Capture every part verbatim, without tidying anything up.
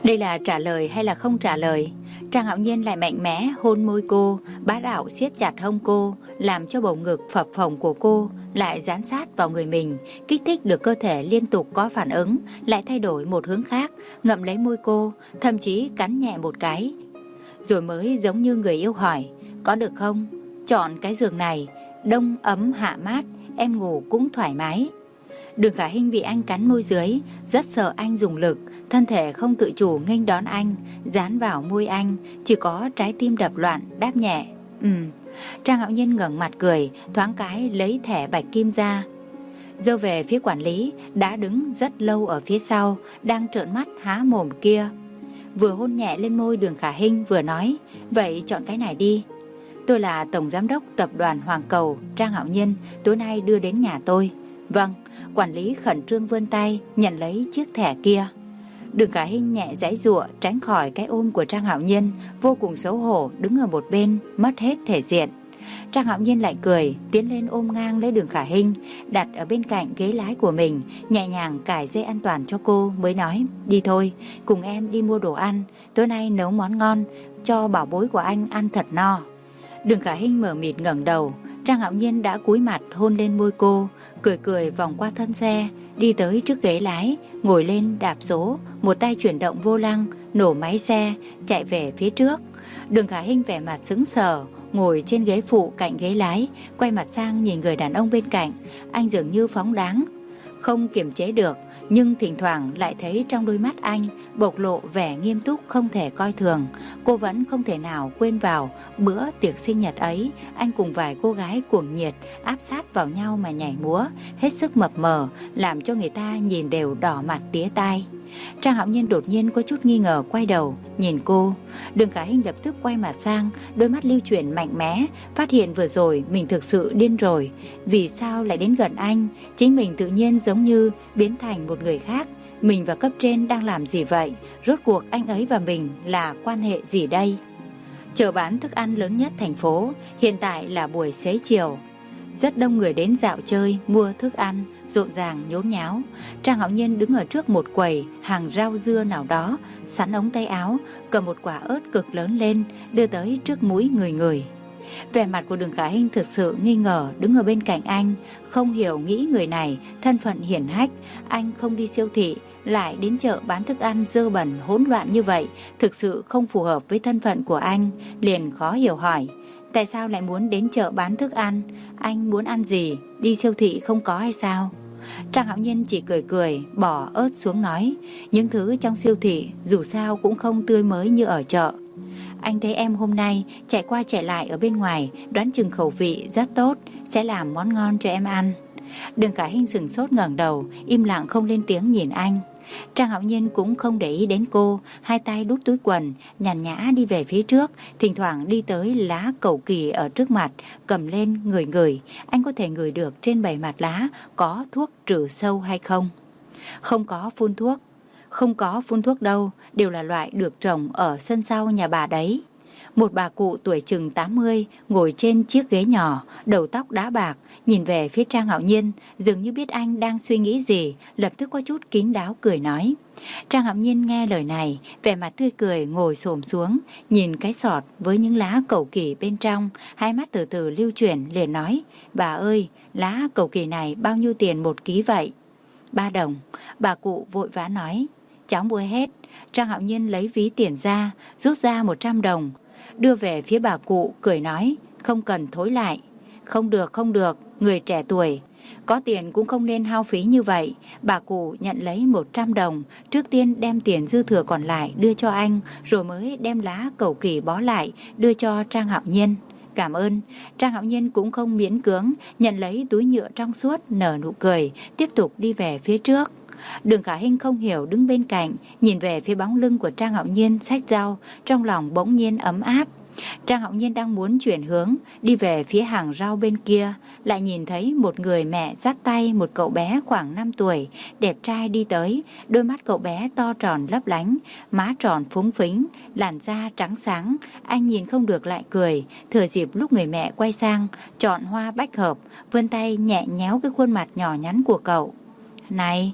Đây là trả lời hay là không trả lời? Trang Hạo Nhiên lại mạnh mẽ hôn môi cô, bá đạo siết chặt hông cô, làm cho bầu ngực phập phồng của cô lại dán sát vào người mình, kích thích được cơ thể liên tục có phản ứng, lại thay đổi một hướng khác, ngậm lấy môi cô, thậm chí cắn nhẹ một cái. Rồi mới giống như người yêu hỏi, có được không? Chọn cái giường này, đông ấm hạ mát, em ngủ cũng thoải mái. Đường Khả Hinh bị anh cắn môi dưới, rất sợ anh dùng lực, thân thể không tự chủ nghênh đón anh, dán vào môi anh, chỉ có trái tim đập loạn, đáp nhẹ. Ừm. Trang Hạo Nhiên ngẩng mặt cười, thoáng cái lấy thẻ bạch kim ra, giơ về phía quản lý, đã đứng rất lâu ở phía sau, đang trợn mắt há mồm kia. Vừa hôn nhẹ lên môi Đường Khả Hinh vừa nói, vậy chọn cái này đi. Tôi là tổng giám đốc tập đoàn Hoàng Cầu, Trang Hạo Nhiên, tối nay đưa đến nhà tôi. Vâng. Quản lý khẩn trương vươn tay nhận lấy chiếc thẻ kia. Đường Khả Hinh nhẹ giãy giụa tránh khỏi cái ôm của Trang Hạo Nhiên, vô cùng xấu hổ đứng ở một bên, mất hết thể diện. Trang Hạo Nhiên lại cười, tiến lên ôm ngang lấy Đường Khả Hinh, đặt ở bên cạnh ghế lái của mình, nhẹ nhàng cài dây an toàn cho cô, mới nói, đi thôi, cùng em đi mua đồ ăn, tối nay nấu món ngon cho bảo bối của anh ăn thật no. Đường Khả Hinh mờ mịt ngẩng đầu, Trang Hạo Nhiên đã cúi mặt hôn lên môi cô, cười cười vòng qua thân xe, đi tới trước ghế lái, ngồi lên đạp số, một tay chuyển động vô lăng, nổ máy xe, chạy về phía trước. Đường Khả Hinh vẻ mặt sững sờ, ngồi trên ghế phụ cạnh ghế lái, quay mặt sang nhìn người đàn ông bên cạnh, anh dường như phóng đáng, không kiềm chế được, nhưng thỉnh thoảng lại thấy trong đôi mắt anh bộc lộ vẻ nghiêm túc không thể coi thường. Cô vẫn không thể nào quên vào bữa tiệc sinh nhật ấy, anh cùng vài cô gái cuồng nhiệt áp sát vào nhau mà nhảy múa, hết sức mập mờ, làm cho người ta nhìn đều đỏ mặt tía tai. Trang Hạo Nhiên đột nhiên có chút nghi ngờ quay đầu nhìn cô. Đường Khả Hinh lập tức quay mặt sang, đôi mắt lưu chuyển mạnh mẽ, phát hiện vừa rồi mình thực sự điên rồi. Vì sao lại đến gần anh? Chính mình tự nhiên giống như biến thành một người khác. Mình và cấp trên đang làm gì vậy? Rốt cuộc anh ấy và mình là quan hệ gì đây? Chợ bán thức ăn lớn nhất thành phố, hiện tại là buổi xế chiều. Rất đông người đến dạo chơi, mua thức ăn, rộn ràng nhốn nháo. Trang Hạo Nhiên đứng ở trước một quầy hàng rau dưa nào đó, sắn ống tay áo, cầm một quả ớt cực lớn lên, đưa tới trước mũi người người. Vẻ mặt của Đường Khả Hinh thực sự nghi ngờ đứng ở bên cạnh anh, không hiểu nghĩ người này thân phận hiển hách, anh không đi siêu thị, lại đến chợ bán thức ăn dơ bẩn hỗn loạn như vậy, thực sự không phù hợp với thân phận của anh, liền khó hiểu hỏi. Tại sao lại muốn đến chợ bán thức ăn? Anh muốn ăn gì? Đi siêu thị không có hay sao? Trang Hạo Nhiên chỉ cười cười, bỏ ớt xuống nói, những thứ trong siêu thị dù sao cũng không tươi mới như ở chợ. Anh thấy em hôm nay chạy qua chạy lại ở bên ngoài, đoán chừng khẩu vị rất tốt, sẽ làm món ngon cho em ăn. Đường Khả Hinh sửng sốt ngẩng đầu, im lặng không lên tiếng nhìn anh. Trang Hạo Nhiên cũng không để ý đến cô, hai tay đút túi quần, nhàn nhã đi về phía trước, thỉnh thoảng đi tới lá cẩu kỳ ở trước mặt, cầm lên ngửi ngửi. Anh có thể ngửi được trên bề mặt lá có thuốc trừ sâu hay không. Không có phun thuốc, không có phun thuốc đâu, đều là loại được trồng ở sân sau nhà bà đấy. Một bà cụ tuổi chừng tám mươi ngồi trên chiếc ghế nhỏ, đầu tóc đá bạc, nhìn về phía Trang Hạo Nhiên, dường như biết anh đang suy nghĩ gì, lập tức có chút kín đáo cười nói. Trang Hạo Nhiên nghe lời này, vẻ mặt tươi cười ngồi xổm xuống, nhìn cái sọt với những lá cẩu kỳ bên trong, hai mắt từ từ lưu chuyển liền nói, bà ơi, lá cẩu kỳ này bao nhiêu tiền một ký vậy? Ba đồng. Bà cụ vội vã nói, cháu mua hết. Trang Hạo Nhiên lấy ví tiền ra, rút ra một trăm đồng, đưa về phía bà cụ, cười nói, không cần thối lại. Không được, không được, người trẻ tuổi, có tiền cũng không nên hao phí như vậy. Bà cụ nhận lấy một trăm đồng, trước tiên đem tiền dư thừa còn lại đưa cho anh, rồi mới đem lá cẩu kỳ bó lại, đưa cho Trang Hạo Nhiên. Cảm ơn. Trang Hạo Nhiên cũng không miễn cưỡng, nhận lấy túi nhựa trong suốt, nở nụ cười, tiếp tục đi về phía trước. Đường Khả Hinh không hiểu đứng bên cạnh, nhìn về phía bóng lưng của Trang Hạo Nhiên xách rau, trong lòng bỗng nhiên ấm áp. Trang Hạo Nhiên đang muốn chuyển hướng đi về phía hàng rau bên kia, lại nhìn thấy một người mẹ dắt tay một cậu bé khoảng năm tuổi, đẹp trai đi tới. Đôi mắt cậu bé to tròn lấp lánh, má tròn phúng phính, làn da trắng sáng. Anh nhìn không được lại cười. Thừa dịp lúc người mẹ quay sang, chọn hoa bách hợp, vươn tay nhẹ nhéo cái khuôn mặt nhỏ nhắn của cậu. Này!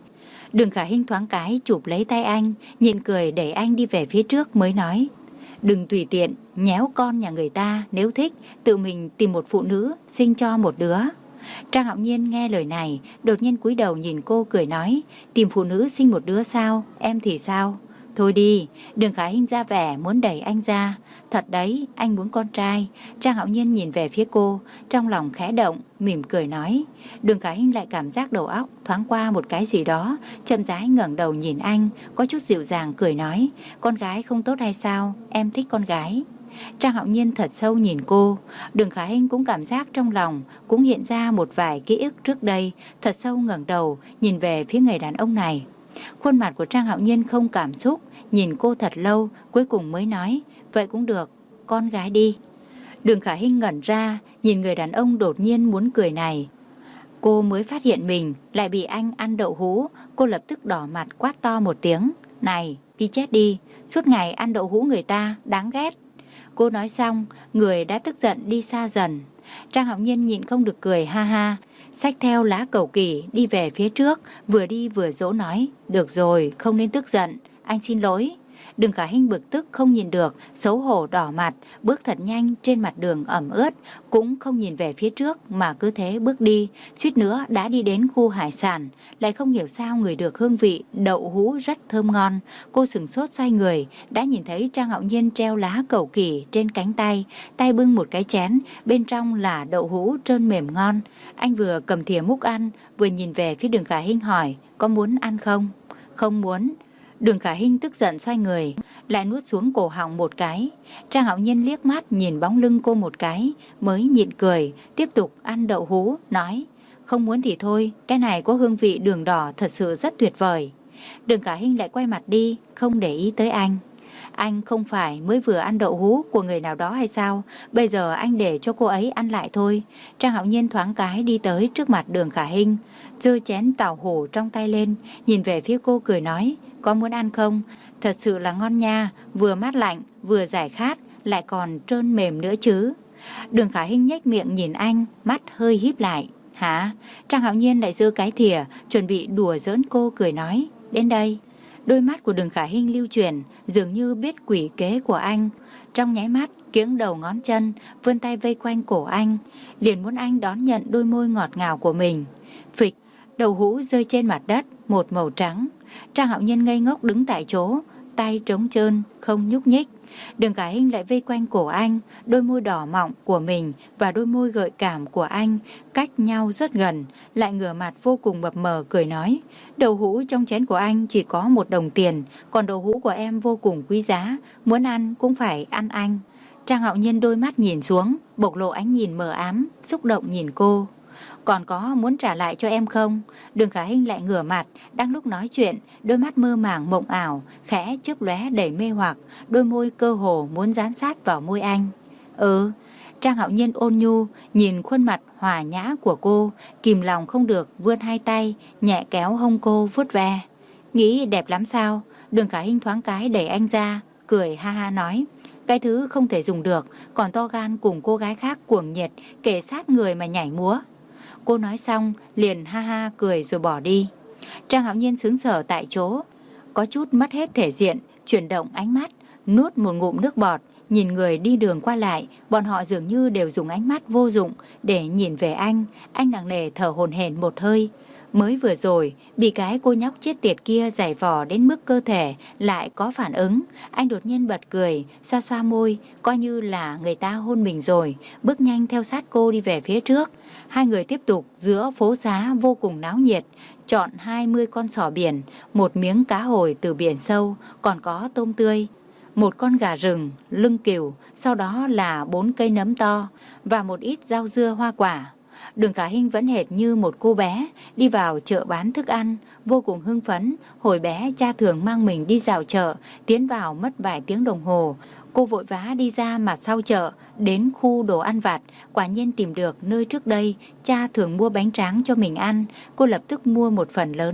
Đường Khả Hinh thoáng cái chụp lấy tay anh, nhịn cười đẩy anh đi về phía trước mới nói: đừng tùy tiện nhéo con nhà người ta, nếu thích tự mình tìm một phụ nữ sinh cho một đứa. Trang Hạo Nhiên nghe lời này, đột nhiên cúi đầu nhìn cô cười nói: tìm phụ nữ sinh một đứa sao, em thì sao? Thôi đi. Đường Khả Hinh ra vẻ muốn đẩy anh ra. Thật đấy, anh muốn con trai. Trang Hạo Nhiên nhìn về phía cô, trong lòng khẽ động, mỉm cười nói. Đường Khả Hinh lại cảm giác đầu óc thoáng qua một cái gì đó, chậm rãi ngẩng đầu nhìn anh, có chút dịu dàng cười nói: con gái không tốt hay sao, em thích con gái. Trang Hạo Nhiên thật sâu nhìn cô. Đường Khả Hinh cũng cảm giác trong lòng cũng hiện ra một vài ký ức trước đây, thật sâu ngẩng đầu nhìn về phía người đàn ông này. Khuôn mặt của Trang Hạo Nhiên không cảm xúc, nhìn cô thật lâu, cuối cùng mới nói: vậy cũng được, con gái đi. Đường Khả Hinh ngẩn ra, nhìn người đàn ông đột nhiên muốn cười này. Cô mới phát hiện mình lại bị anh ăn đậu hũ. Cô lập tức đỏ mặt quát to một tiếng: này, đi chết đi, suốt ngày ăn đậu hũ người ta, đáng ghét. Cô nói xong, người đã tức giận đi xa dần. Trang Hạo Nhiên nhịn không được cười ha ha, xách theo lá cầu kỳ đi về phía trước, vừa đi vừa dỗ nói: được rồi, không nên tức giận, anh xin lỗi. Đường Khả Hinh bực tức không nhìn được, xấu hổ đỏ mặt, bước thật nhanh trên mặt đường ẩm ướt, cũng không nhìn về phía trước mà cứ thế bước đi, suýt nữa đã đi đến khu hải sản, lại không hiểu sao ngửi được hương vị đậu hũ rất thơm ngon. Cô sửng sốt xoay người, đã nhìn thấy Trang Hạo Nhiên treo lá cầu kỳ trên cánh tay, tay bưng một cái chén, bên trong là đậu hũ trơn mềm ngon. Anh vừa cầm thìa múc ăn, vừa nhìn về phía Đường Khả Hinh hỏi: có muốn ăn không? Không muốn. Đường Khả Hinh tức giận xoay người, lại nuốt xuống cổ họng một cái. Trang Hạo Nhiên liếc mắt nhìn bóng lưng cô một cái, mới nhịn cười, tiếp tục ăn đậu hũ, nói: không muốn thì thôi, cái này có hương vị đường đỏ thật sự rất tuyệt vời. Đường Khả Hinh lại quay mặt đi, không để ý tới anh. Anh không phải mới vừa ăn đậu hũ của người nào đó hay sao? Bây giờ anh để cho cô ấy ăn lại thôi. Trang Hạo Nhiên thoáng cái đi tới trước mặt Đường Khả Hinh, giơ chén tàu hũ trong tay lên, nhìn về phía cô cười nói: có muốn ăn không? Thật sự là ngon nha, vừa mát lạnh, vừa giải khát, lại còn trơn mềm nữa chứ. Đường Khả Hinh nhếch miệng nhìn anh, mắt hơi híp lại. Hả? Trang Hạo Nhiên lại giơ cái thìa, chuẩn bị đùa giỡn cô, cười nói: đến đây. Đôi mắt của Đường Khả Hinh lưu chuyển, dường như biết quỷ kế của anh. Trong nháy mắt, kiếng đầu ngón chân, vươn tay vây quanh cổ anh, liền muốn anh đón nhận đôi môi ngọt ngào của mình. Phịch, đậu hũ rơi trên mặt đất, một màu trắng. Trang Hạo Nhiên ngây ngốc đứng tại chỗ, tay trống trơn, không nhúc nhích. Đường Khả Hinh lại vây quanh cổ anh, đôi môi đỏ mọng của mình và đôi môi gợi cảm của anh cách nhau rất gần, lại ngửa mặt vô cùng mập mờ cười nói: đậu hũ trong chén của anh chỉ có một đồng tiền, còn đậu hũ của em vô cùng quý giá, muốn ăn cũng phải ăn anh. Trang Hạo Nhiên đôi mắt nhìn xuống, bộc lộ ánh nhìn mờ ám, xúc động nhìn cô. Còn có muốn trả lại cho em không? Đường Khả Hinh lại ngửa mặt, đang lúc nói chuyện, đôi mắt mơ màng mộng ảo, khẽ chớp lóe đầy mê hoặc, đôi môi cơ hồ muốn dán sát vào môi anh. Ừ. Trang Hạo Nhiên ôn nhu nhìn khuôn mặt hòa nhã của cô, kìm lòng không được vươn hai tay, nhẹ kéo hông cô vuốt ve. Nghĩ đẹp lắm sao? Đường Khả Hinh thoáng cái đẩy anh ra, cười ha ha nói: cái thứ không thể dùng được, còn to gan cùng cô gái khác cuồng nhiệt, kề sát người mà nhảy múa. Cô nói xong liền ha ha cười rồi bỏ đi. Trang Hạo Nhiên sững sờ tại chỗ, có chút mất hết thể diện, chuyển động ánh mắt, nuốt một ngụm nước bọt, nhìn người đi đường qua lại. Bọn họ dường như đều dùng ánh mắt vô dụng để nhìn về anh. Anh nặng nề thở hổn hển một hơi. Mới vừa rồi bị cái cô nhóc chết tiệt kia giày vò đến mức cơ thể lại có phản ứng. Anh đột nhiên bật cười, xoa xoa môi, coi như là người ta hôn mình rồi, bước nhanh theo sát cô đi về phía trước. Hai người tiếp tục giữa phố xá vô cùng náo nhiệt, chọn hai mươi con sò biển, một miếng cá hồi từ biển sâu, còn có tôm tươi, một con gà rừng, lưng cừu, sau đó là bốn cây nấm to và một ít rau dưa hoa quả. Đường Khả Hinh vẫn hệt như một cô bé đi vào chợ bán thức ăn, vô cùng hưng phấn. Hồi bé cha thường mang mình đi dạo chợ, tiến vào mất vài tiếng đồng hồ. Cô vội vã đi ra mặt sau chợ, đến khu đồ ăn vặt, quả nhiên tìm được nơi trước đây cha thường mua bánh tráng cho mình ăn. Cô lập tức mua một phần lớn,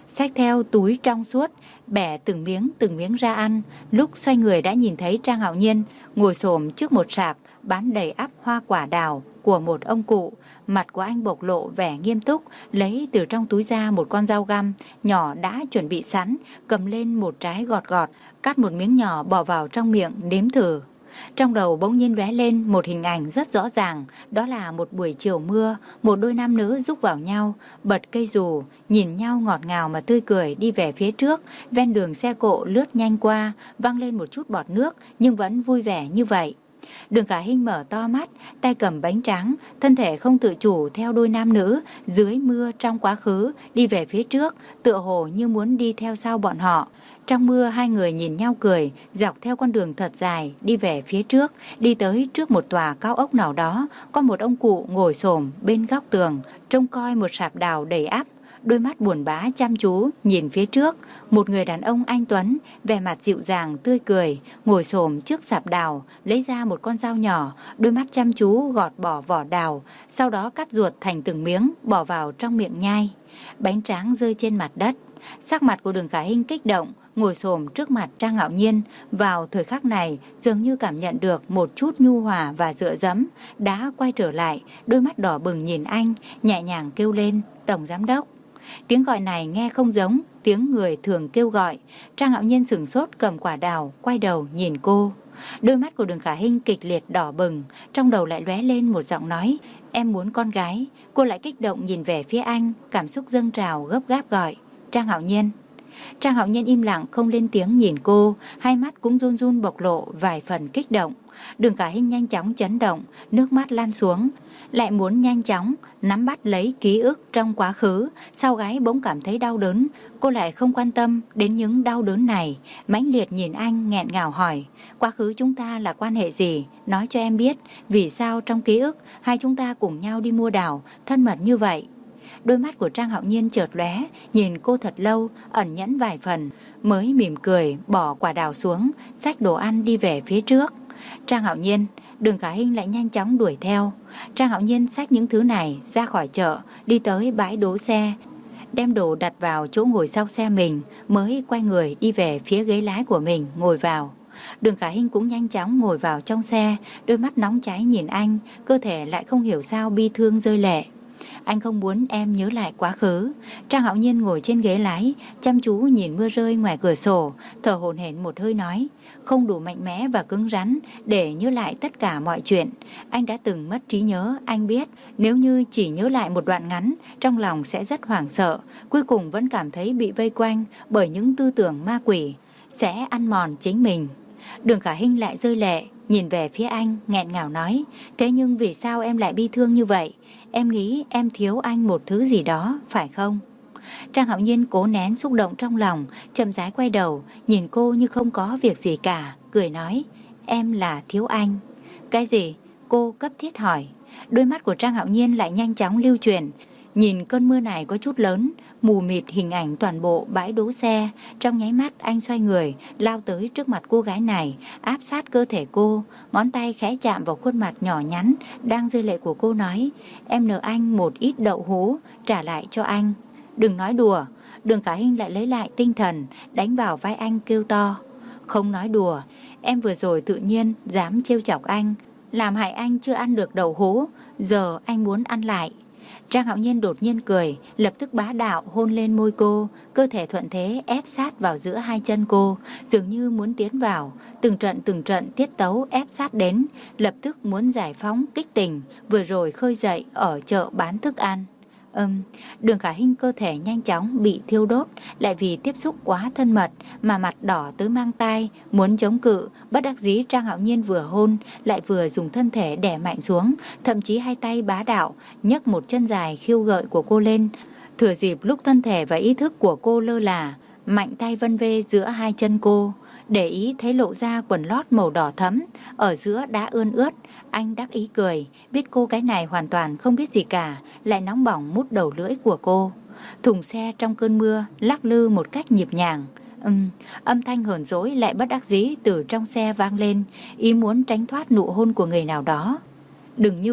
xách theo túi trong suốt, bẻ từng miếng từng miếng ra ăn. Lúc xoay người đã nhìn thấy Trang Hạo Nhiên ngồi xổm trước một sạp bán đầy ắp hoa quả đào của một ông cụ. Mặt của anh bộc lộ vẻ nghiêm túc, lấy từ trong túi ra một con dao găm nhỏ đã chuẩn bị sẵn, cầm lên một trái gọt gọt, cắt một miếng nhỏ bỏ vào trong miệng nếm thử. Trong đầu bỗng nhiên lóe lên một hình ảnh rất rõ ràng, đó là một buổi chiều mưa, một đôi nam nữ rúc vào nhau, bật cây dù, nhìn nhau ngọt ngào mà tươi cười đi về phía trước. Ven đường xe cộ lướt nhanh qua, văng lên một chút bọt nước nhưng vẫn vui vẻ như vậy. Đường Khả Hinh mở to mắt, tay cầm bánh tráng, thân thể không tự chủ theo đôi nam nữ dưới mưa trong quá khứ đi về phía trước, tựa hồ như muốn đi theo sau bọn họ. Trong mưa hai người nhìn nhau cười, dọc theo con đường thật dài đi về phía trước, đi tới trước một tòa cao ốc nào đó, có một ông cụ ngồi xổm bên góc tường, trông coi một sạp đào đầy ắp, đôi mắt buồn bã chăm chú nhìn phía trước. Một người đàn ông anh tuấn, vẻ mặt dịu dàng tươi cười, ngồi xổm trước sạp đào, lấy ra một con dao nhỏ, đôi mắt chăm chú gọt bỏ vỏ đào, sau đó cắt ruột thành từng miếng bỏ vào trong miệng nhai. Bánh tráng rơi trên mặt đất. Sắc mặt của Đường Khả Hinh kích động, ngồi xổm trước mặt Trang Hạo Nhiên. Vào thời khắc này dường như cảm nhận được một chút nhu hòa và dựa dẫm, đã quay trở lại, đôi mắt đỏ bừng nhìn anh, nhẹ nhàng kêu lên: "Tổng giám đốc." Tiếng gọi này nghe không giống tiếng người thường kêu gọi. Trang Hạo Nhiên sửng sốt cầm quả đào, quay đầu nhìn cô. Đôi mắt của Đường Khả Hinh kịch liệt đỏ bừng, trong đầu lại lóe lên một giọng nói: "Em muốn con gái." Cô lại kích động nhìn về phía anh, cảm xúc dâng trào gấp gáp gọi: "Trang Hạo Nhiên." Trang Hạo Nhiên im lặng không lên tiếng nhìn cô, hai mắt cũng run run bộc lộ vài phần kích động. Đường Khả Hinh nhanh chóng chấn động, nước mắt lan xuống, lại muốn nhanh chóng nắm bắt lấy ký ức trong quá khứ. Sau gáy bỗng cảm thấy đau đớn, cô lại không quan tâm đến những đau đớn này, mãnh liệt nhìn anh nghẹn ngào hỏi: "Quá khứ chúng ta là quan hệ gì? Nói cho em biết, vì sao trong ký ức hai chúng ta cùng nhau đi mua đào, thân mật như vậy?" Đôi mắt của Trang Hạo Nhiên chợt lóe, nhìn cô thật lâu, ẩn nhẫn vài phần, mới mỉm cười bỏ quả đào xuống, xách đồ ăn đi về phía trước. Trang Hạo Nhiên. Đường Khả Hinh lại nhanh chóng đuổi theo. Trang Hạo Nhiên xách những thứ này ra khỏi chợ, đi tới bãi đỗ xe, đem đồ đặt vào chỗ ngồi sau xe mình, mới quay người đi về phía ghế lái của mình ngồi vào. Đường Khả Hinh cũng nhanh chóng ngồi vào trong xe, đôi mắt nóng cháy nhìn anh, cơ thể lại không hiểu sao bi thương rơi lệ. "Anh không muốn em nhớ lại quá khứ." Trang Hạo Nhiên ngồi trên ghế lái, chăm chú nhìn mưa rơi ngoài cửa sổ, thở hổn hển một hơi nói: "Không đủ mạnh mẽ và cứng rắn để nhớ lại tất cả mọi chuyện. Anh đã từng mất trí nhớ, anh biết nếu như chỉ nhớ lại một đoạn ngắn, trong lòng sẽ rất hoảng sợ, cuối cùng vẫn cảm thấy bị vây quanh bởi những tư tưởng ma quỷ, sẽ ăn mòn chính mình." Đường Khả Hinh lại rơi lệ, nhìn về phía anh, nghẹn ngào nói: "Thế nhưng vì sao em lại bi thương như vậy? Em nghĩ em thiếu anh một thứ gì đó, phải không?" Trang Hạo Nhiên cố nén xúc động trong lòng, chậm rãi quay đầu, nhìn cô như không có việc gì cả, cười nói: "Em là thiếu anh." "Cái gì?" cô cấp thiết hỏi. Đôi mắt của Trang Hạo Nhiên lại nhanh chóng lưu chuyển, nhìn cơn mưa này có chút lớn, mù mịt hình ảnh toàn bộ bãi đỗ xe. Trong nháy mắt anh xoay người, lao tới trước mặt cô gái này, áp sát cơ thể cô, ngón tay khẽ chạm vào khuôn mặt nhỏ nhắn đang rơi lệ của cô, nói: "Em nợ anh một ít đậu hũ, trả lại cho anh." "Đừng nói đùa." Đường Khả Hinh lại lấy lại tinh thần, đánh vào vai anh kêu to: "Không nói đùa, em vừa rồi tự nhiên dám trêu chọc anh, làm hại anh chưa ăn được đậu hũ, giờ anh muốn ăn lại." Trang Hạo Nhiên đột nhiên cười, lập tức bá đạo hôn lên môi cô, cơ thể thuận thế ép sát vào giữa hai chân cô, dường như muốn tiến vào. Từng trận từng trận tiết tấu ép sát đến, lập tức muốn giải phóng kích tình vừa rồi khơi dậy ở chợ bán thức ăn. Ừm, Đường Khả Hinh cơ thể nhanh chóng bị thiêu đốt, lại vì tiếp xúc quá thân mật mà mặt đỏ tới mang tai, muốn chống cự. Bất đắc dĩ Trang Hạo Nhiên vừa hôn lại vừa dùng thân thể đè mạnh xuống, thậm chí hai tay bá đạo nhấc một chân dài khiêu gợi của cô lên, thừa dịp lúc thân thể và ý thức của cô lơ là, mạnh tay vân vê giữa hai chân cô. Để ý thấy lộ ra quần lót màu đỏ thẫm, ở giữa đã ươn ướt. Anh đắc ý cười, biết cô cái này hoàn toàn không biết gì cả, lại nóng bỏng mút đầu lưỡi của cô. Thùng xe trong cơn mưa lắc lư một cách nhịp nhàng. Ừm, âm thanh hờn dỗi lại bất đắc dĩ từ trong xe vang lên, ý muốn tránh thoát nụ hôn của người nào đó. "Đừng như vậy,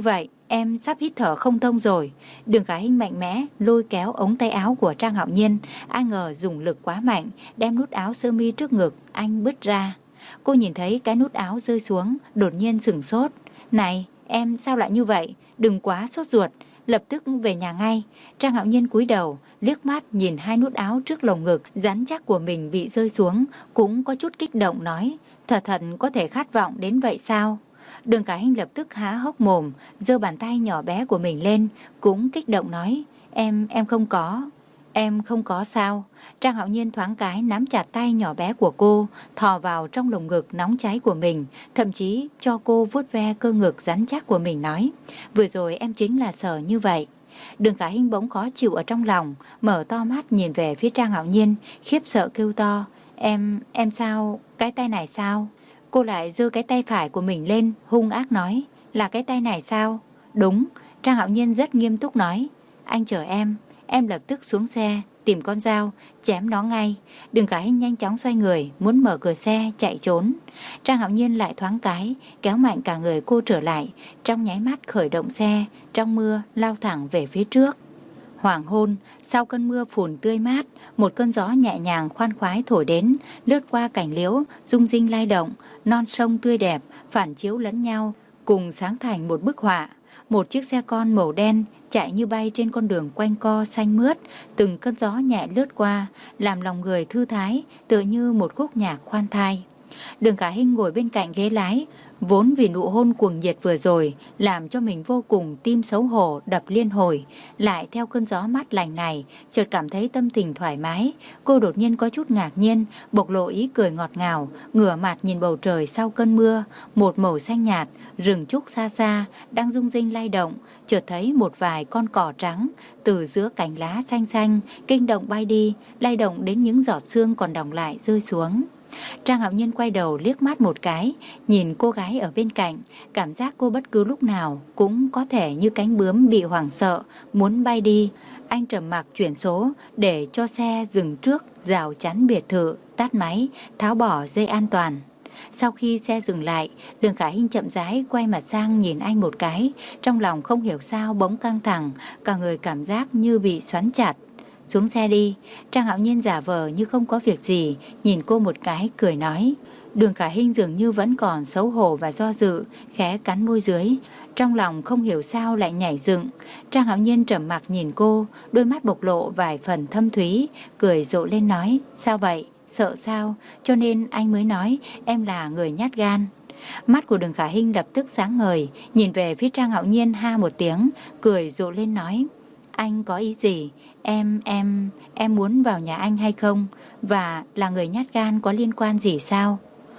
em sắp hít thở không thông rồi. Đường Khả Hinh mạnh mẽ lôi kéo ống tay áo của Trang Hạo Nhiên, ai ngờ dùng lực quá mạnh, đem nút áo sơ mi trước ngực anh bứt ra. Cô nhìn thấy cái nút áo rơi xuống, đột nhiên sửng sốt. Này, em sao lại như vậy? Đừng quá sốt ruột, lập tức về nhà ngay. Trang Hạo Nhiên cúi đầu, liếc mắt nhìn hai nút áo trước lồng ngực rắn chắc của mình bị rơi xuống, cũng có chút kích động nói, thật thật có thể khát vọng đến vậy sao? Đường Khả Hinh lập tức há hốc mồm, giơ bàn tay nhỏ bé của mình lên, cũng kích động nói, em, em không có. Em không có sao? Trang Hạo Nhiên thoáng cái nắm chặt tay nhỏ bé của cô, thò vào trong lồng ngực nóng cháy của mình, thậm chí cho cô vuốt ve cơ ngực rắn chắc của mình nói, vừa rồi em chính là sợ như vậy. Đường Khả Hinh bỗng khó chịu ở trong lòng, mở to mắt nhìn về phía Trang Hạo Nhiên, khiếp sợ kêu to, em, em sao? Cái tay này sao? Cô lại giơ cái tay phải của mình lên, hung ác nói, là cái tay này sao? Đúng. Trang Hạo Nhiên rất nghiêm túc nói, anh chờ em. Em lập tức xuống xe, tìm con dao, chém nó ngay. Đường Khả Hinh nhanh chóng xoay người, muốn mở cửa xe, chạy trốn. Trang Hạo Nhiên lại thoáng cái, kéo mạnh cả người cô trở lại, trong nháy mắt khởi động xe, trong mưa lao thẳng về phía trước. Hoàng hôn, sau cơn mưa phùn tươi mát, một cơn gió nhẹ nhàng khoan khoái thổi đến, lướt qua cảnh liễu, rung rinh lay động, non sông tươi đẹp, phản chiếu lẫn nhau, cùng sáng thành một bức họa. Một chiếc xe con màu đen chạy như bay trên con đường quanh co xanh mướt, từng cơn gió nhẹ lướt qua, làm lòng người thư thái, tựa như một khúc nhạc khoan thai. Đường Khả Hinh ngồi bên cạnh ghế lái, vốn vì nụ hôn cuồng nhiệt vừa rồi làm cho mình vô cùng tim xấu hổ đập liên hồi, lại theo cơn gió mát lành này chợt cảm thấy tâm tình thoải mái. Cô đột nhiên có chút ngạc nhiên, bộc lộ ý cười ngọt ngào, ngửa mặt nhìn bầu trời sau cơn mưa, một màu xanh nhạt, rừng trúc xa xa đang rung rinh lay động, chợt thấy một vài con cỏ trắng từ giữa cành lá xanh xanh kinh động bay đi, lay động đến những giọt sương còn đọng lại rơi xuống. Trang Hạo Nhiên quay đầu liếc mắt một cái, nhìn cô gái ở bên cạnh, cảm giác cô bất cứ lúc nào cũng có thể như cánh bướm bị hoảng sợ, muốn bay đi. Anh trầm mặc chuyển số để cho xe dừng trước rào chắn biệt thự, tắt máy, tháo bỏ dây an toàn. Sau khi xe dừng lại, Đường Khả Hinh chậm rãi quay mặt sang nhìn anh một cái, trong lòng không hiểu sao bỗng căng thẳng, cả người cảm giác như bị xoắn chặt. Xuống xe đi. Trang Hạo Nhiên giả vờ như không có việc gì, nhìn cô một cái cười nói. Đường Khả Hinh dường như vẫn còn xấu hổ và do dự, khẽ cắn môi dưới, trong lòng không hiểu sao lại nhảy dựng. Trang Hạo Nhiên trầm mặc nhìn cô, đôi mắt bộc lộ vài phần thâm thúy, cười rộ lên nói, sao vậy, sợ sao, cho nên anh mới nói em là người nhát gan. Mắt của Đường Khả Hinh lập tức sáng ngời, nhìn về phía Trang Hạo Nhiên ha một tiếng, cười rộ lên nói, anh có ý gì? Em, em, em muốn vào nhà anh hay không? Và là người nhát gan có liên quan gì sao?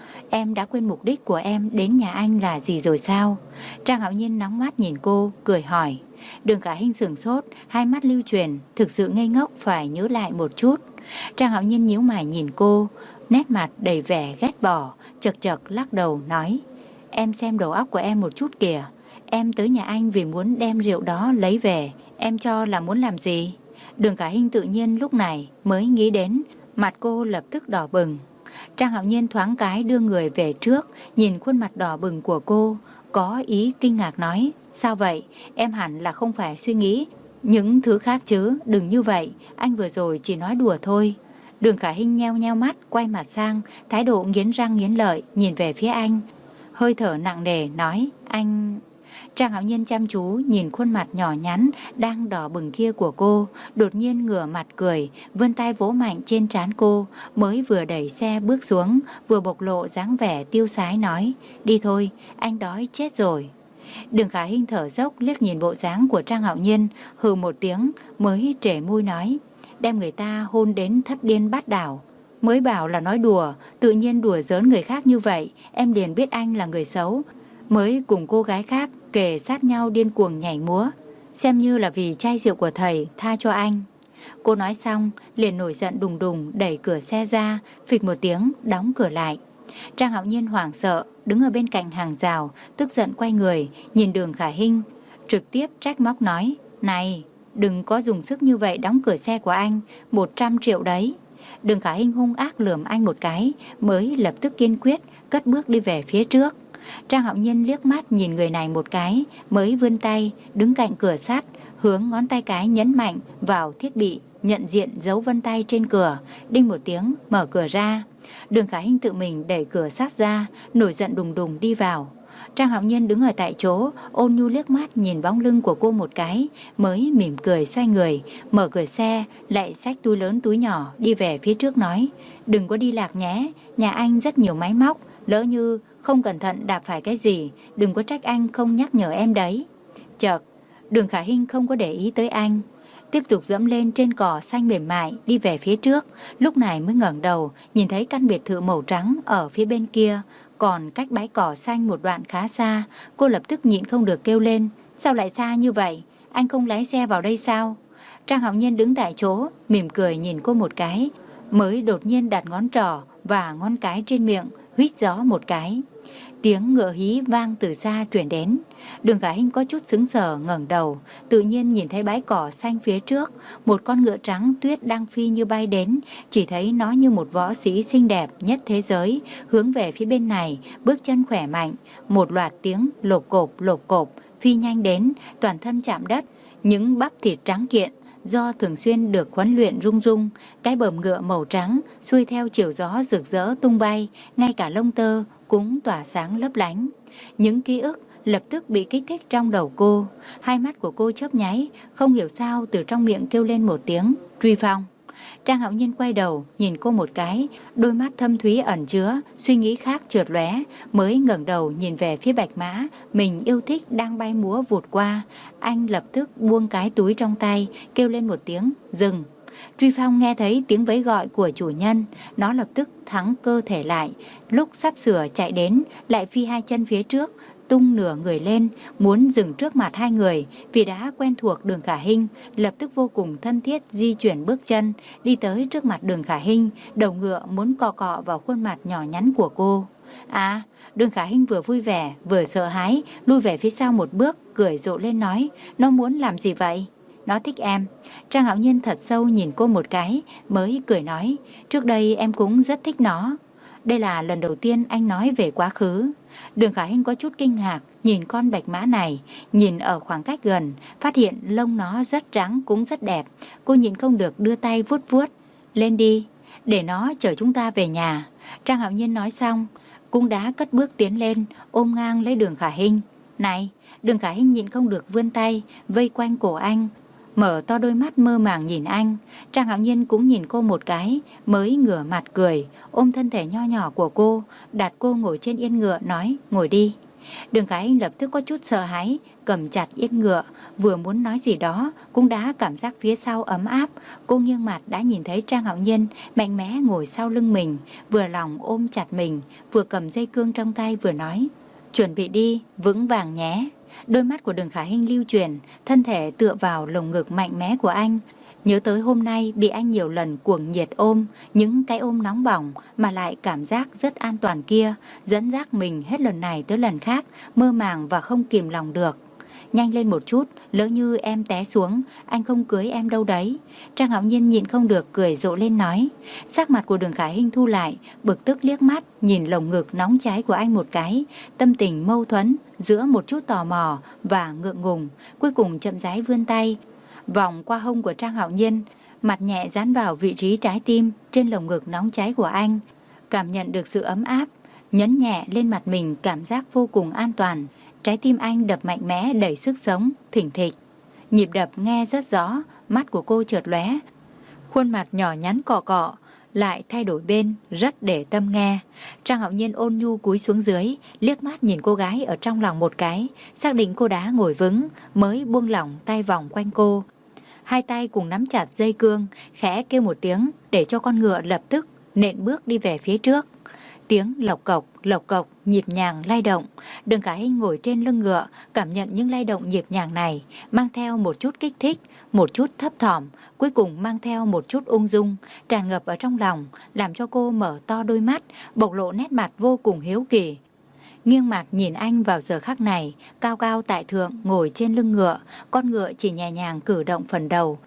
Em đã quên mục đích của em đến nhà anh là gì rồi sao? Trang Hạo Nhiên nóng mắt nhìn cô, cười hỏi. Đường Khả Hinh sửng sốt, hai mắt lưu truyền, thực sự ngây ngốc phải nhớ lại một chút. Trang Hạo Nhiên nhíu mày nhìn cô, nét mặt đầy vẻ ghét bỏ, chật chật lắc đầu nói. Em xem đầu óc của em một chút kìa. Em tới nhà anh vì muốn đem rượu đó lấy về, em cho là muốn làm gì? Đường Khả Hinh tự nhiên lúc này mới nghĩ đến, mặt cô lập tức đỏ bừng. Trang Hạo Nhiên thoáng cái đưa người về trước, nhìn khuôn mặt đỏ bừng của cô, có ý kinh ngạc nói, sao vậy, em hẳn là không phải suy nghĩ những thứ khác chứ, đừng như vậy, anh vừa rồi chỉ nói đùa thôi. Đường Khả Hinh nheo nheo mắt, quay mặt sang, thái độ nghiến răng nghiến lợi, nhìn về phía anh, hơi thở nặng nề nói, anh... Trang Hạo Nhiên chăm chú nhìn khuôn mặt nhỏ nhắn đang đỏ bừng kia của cô, đột nhiên ngửa mặt cười, vươn tay vỗ mạnh trên trán cô, mới vừa đẩy xe bước xuống, vừa bộc lộ dáng vẻ tiêu sái nói, đi thôi, anh đói chết rồi. Đường Khả Hinh thở dốc liếc nhìn bộ dáng của Trang Hạo Nhiên, hừ một tiếng, mới trề môi nói, đem người ta hôn đến thất điên bát đảo. Mới bảo là nói đùa, tự nhiên đùa giỡn người khác như vậy, em liền biết anh là người xấu, mới cùng cô gái khác kề sát nhau điên cuồng nhảy múa, xem như là vì chai rượu của thầy tha cho anh. Cô nói xong liền nổi giận đùng đùng đẩy cửa xe ra, phịch một tiếng đóng cửa lại. Trang Hạo Nhiên hoảng sợ đứng ở bên cạnh hàng rào, tức giận quay người nhìn Đường Khả Hinh, trực tiếp trách móc nói, này, đừng có dùng sức như vậy đóng cửa xe của anh, một trăm triệu đấy. Đường Khả Hinh hung ác lườm anh một cái, mới lập tức kiên quyết cất bước đi về phía trước. Trang Hạo Nhiên liếc mắt nhìn người này một cái, mới vươn tay đứng cạnh cửa sắt, hướng ngón tay cái nhấn mạnh vào thiết bị nhận diện dấu vân tay trên cửa, đinh một tiếng mở cửa ra. Đường Khả Hinh tự mình đẩy cửa sắt ra, nổi giận đùng đùng đi vào. Trang Hạo Nhiên đứng ở tại chỗ, ôn nhu liếc mắt nhìn bóng lưng của cô một cái, mới mỉm cười xoay người, mở cửa xe, lại xách túi lớn túi nhỏ đi về phía trước nói: đừng có đi lạc nhé, nhà anh rất nhiều máy móc, lỡ như không cẩn thận đạp phải cái gì, đừng có trách anh không nhắc nhở em đấy. Chợt, Đường Khả Hinh không có để ý tới anh, tiếp tục dẫm lên trên cỏ xanh mềm mại đi về phía trước. Lúc này mới ngẩng đầu nhìn thấy căn biệt thự màu trắng ở phía bên kia, còn cách bãi cỏ xanh một đoạn khá xa. Cô lập tức nhịn không được kêu lên: sao lại xa như vậy, anh không lái xe vào đây sao? Trang Hạo Nhiên đứng tại chỗ mỉm cười nhìn cô một cái, mới đột nhiên đặt ngón trỏ và ngón cái trên miệng huýt gió một cái. Tiếng ngựa hí vang từ xa truyền đến. Đường Khả Hinh có chút sững sờ ngẩng đầu, tự nhiên nhìn thấy bãi cỏ xanh phía trước, một con ngựa trắng tuyết đang phi như bay đến, chỉ thấy nó như một võ sĩ xinh đẹp nhất thế giới, hướng về phía bên này, bước chân khỏe mạnh, một loạt tiếng lộp cộp lộp cộp phi nhanh đến, toàn thân chạm đất, những bắp thịt trắng kiện do thường xuyên được huấn luyện rung rung, cái bờm ngựa màu trắng xuôi theo chiều gió rực rỡ tung bay, ngay cả lông tơ cũng tỏa sáng lấp lánh. Những ký ức lập tức bị kích thích trong đầu cô, hai mắt của cô chớp nháy, không hiểu sao từ trong miệng kêu lên một tiếng Truy Phong. Trang Hạo Nhiên quay đầu nhìn cô một cái, đôi mắt thâm thúy ẩn chứa suy nghĩ khác chợt lóe, mới ngẩng đầu nhìn về phía bạch mã mình yêu thích đang bay múa vụt qua. Anh lập tức buông cái túi trong tay, kêu lên một tiếng dừng. Truy Phong nghe thấy tiếng vẫy gọi của chủ nhân, nó lập tức thắng cơ thể lại, lúc sắp sửa chạy đến lại phi hai chân phía trước, tung nửa người lên, muốn dừng trước mặt hai người. Vì đã quen thuộc Đường Khả Hinh, lập tức vô cùng thân thiết di chuyển bước chân, đi tới trước mặt Đường Khả Hinh, đầu ngựa muốn cọ cọ vào khuôn mặt nhỏ nhắn của cô. À, Đường Khả Hinh vừa vui vẻ vừa sợ hãi, lui về phía sau một bước, cười rộ lên nói: nó muốn làm gì vậy? Nó thích em. Trang Hạo Nhiên thật sâu nhìn cô một cái, mới cười nói: trước đây em cũng rất thích nó. Đây là lần đầu tiên anh nói về quá khứ. Đường Khả Hinh có chút kinh ngạc nhìn con bạch mã này, nhìn ở khoảng cách gần, phát hiện lông nó rất trắng cũng rất đẹp. Cô nhịn không được đưa tay vuốt vuốt. Lên đi, để nó chở chúng ta về nhà. Trang Hạo Nhiên nói xong, cũng đã cất bước tiến lên, ôm ngang lấy Đường Khả Hinh. Này! Đường Khả Hinh nhịn không được vươn tay vây quanh cổ anh, mở to đôi mắt mơ màng nhìn anh. Trang Hạo Nhiên cũng nhìn cô một cái, mới ngửa mặt cười, ôm thân thể nho nhỏ của cô, đặt cô ngồi trên yên ngựa nói: ngồi đi. Đường Khả Hinh lập tức có chút sợ hãi, cầm chặt yên ngựa, vừa muốn nói gì đó cũng đã cảm giác phía sau ấm áp. Cô nghiêng mặt đã nhìn thấy Trang Hạo Nhiên mạnh mẽ ngồi sau lưng mình, vừa lòng ôm chặt mình, vừa cầm dây cương trong tay vừa nói: chuẩn bị đi, vững vàng nhé. Đôi mắt của Đường Khả Hinh lưu chuyển, thân thể tựa vào lồng ngực mạnh mẽ của anh. Nhớ tới hôm nay bị anh nhiều lần cuồng nhiệt ôm, những cái ôm nóng bỏng mà lại cảm giác rất an toàn kia, dẫn dắt mình hết lần này tới lần khác, mơ màng và không kìm lòng được. Nhanh lên một chút, lỡ như em té xuống, anh không cưới em đâu đấy. Trang Hạo Nhiên nhịn không được cười rộ lên nói. Sắc mặt của Đường Khả Hinh thu lại, bực tức liếc mắt nhìn lồng ngực nóng cháy của anh một cái, tâm tình mâu thuẫn giữa một chút tò mò và ngượng ngùng. Cuối cùng chậm rãi vươn tay vòng qua hông của Trang Hạo Nhiên, mặt nhẹ dán vào vị trí trái tim trên lồng ngực nóng cháy của anh, cảm nhận được sự ấm áp, nhấn nhẹ lên mặt mình, cảm giác vô cùng an toàn. Trái tim anh đập mạnh mẽ đầy sức sống, thỉnh thịch. Nhịp đập nghe rất rõ, mắt của cô chợt lóe, khuôn mặt nhỏ nhắn cọ cọ lại thay đổi bên, rất để tâm nghe. Trang Hạo Nhiên ôn nhu cúi xuống dưới, liếc mắt nhìn cô gái ở trong lòng một cái, xác định cô đã ngồi vững, mới buông lỏng tay vòng quanh cô. Hai tay cùng nắm chặt dây cương, khẽ kêu một tiếng để cho con ngựa lập tức nện bước đi về phía trước. Tiếng lộc cộc, lộc cộc nhịp nhàng lay động. Đường Khả Hinh ngồi trên lưng ngựa, cảm nhận những lay động nhịp nhàng này, mang theo một chút kích thích, một chút thấp thỏm, cuối cùng mang theo một chút ung dung, tràn ngập ở trong lòng, làm cho cô mở to đôi mắt, bộc lộ nét mặt vô cùng hiếu kỳ. Nghiêng mặt nhìn anh vào giờ khắc này, cao cao tại thượng ngồi trên lưng ngựa, con ngựa chỉ nhẹ nhàng cử động phần đầu,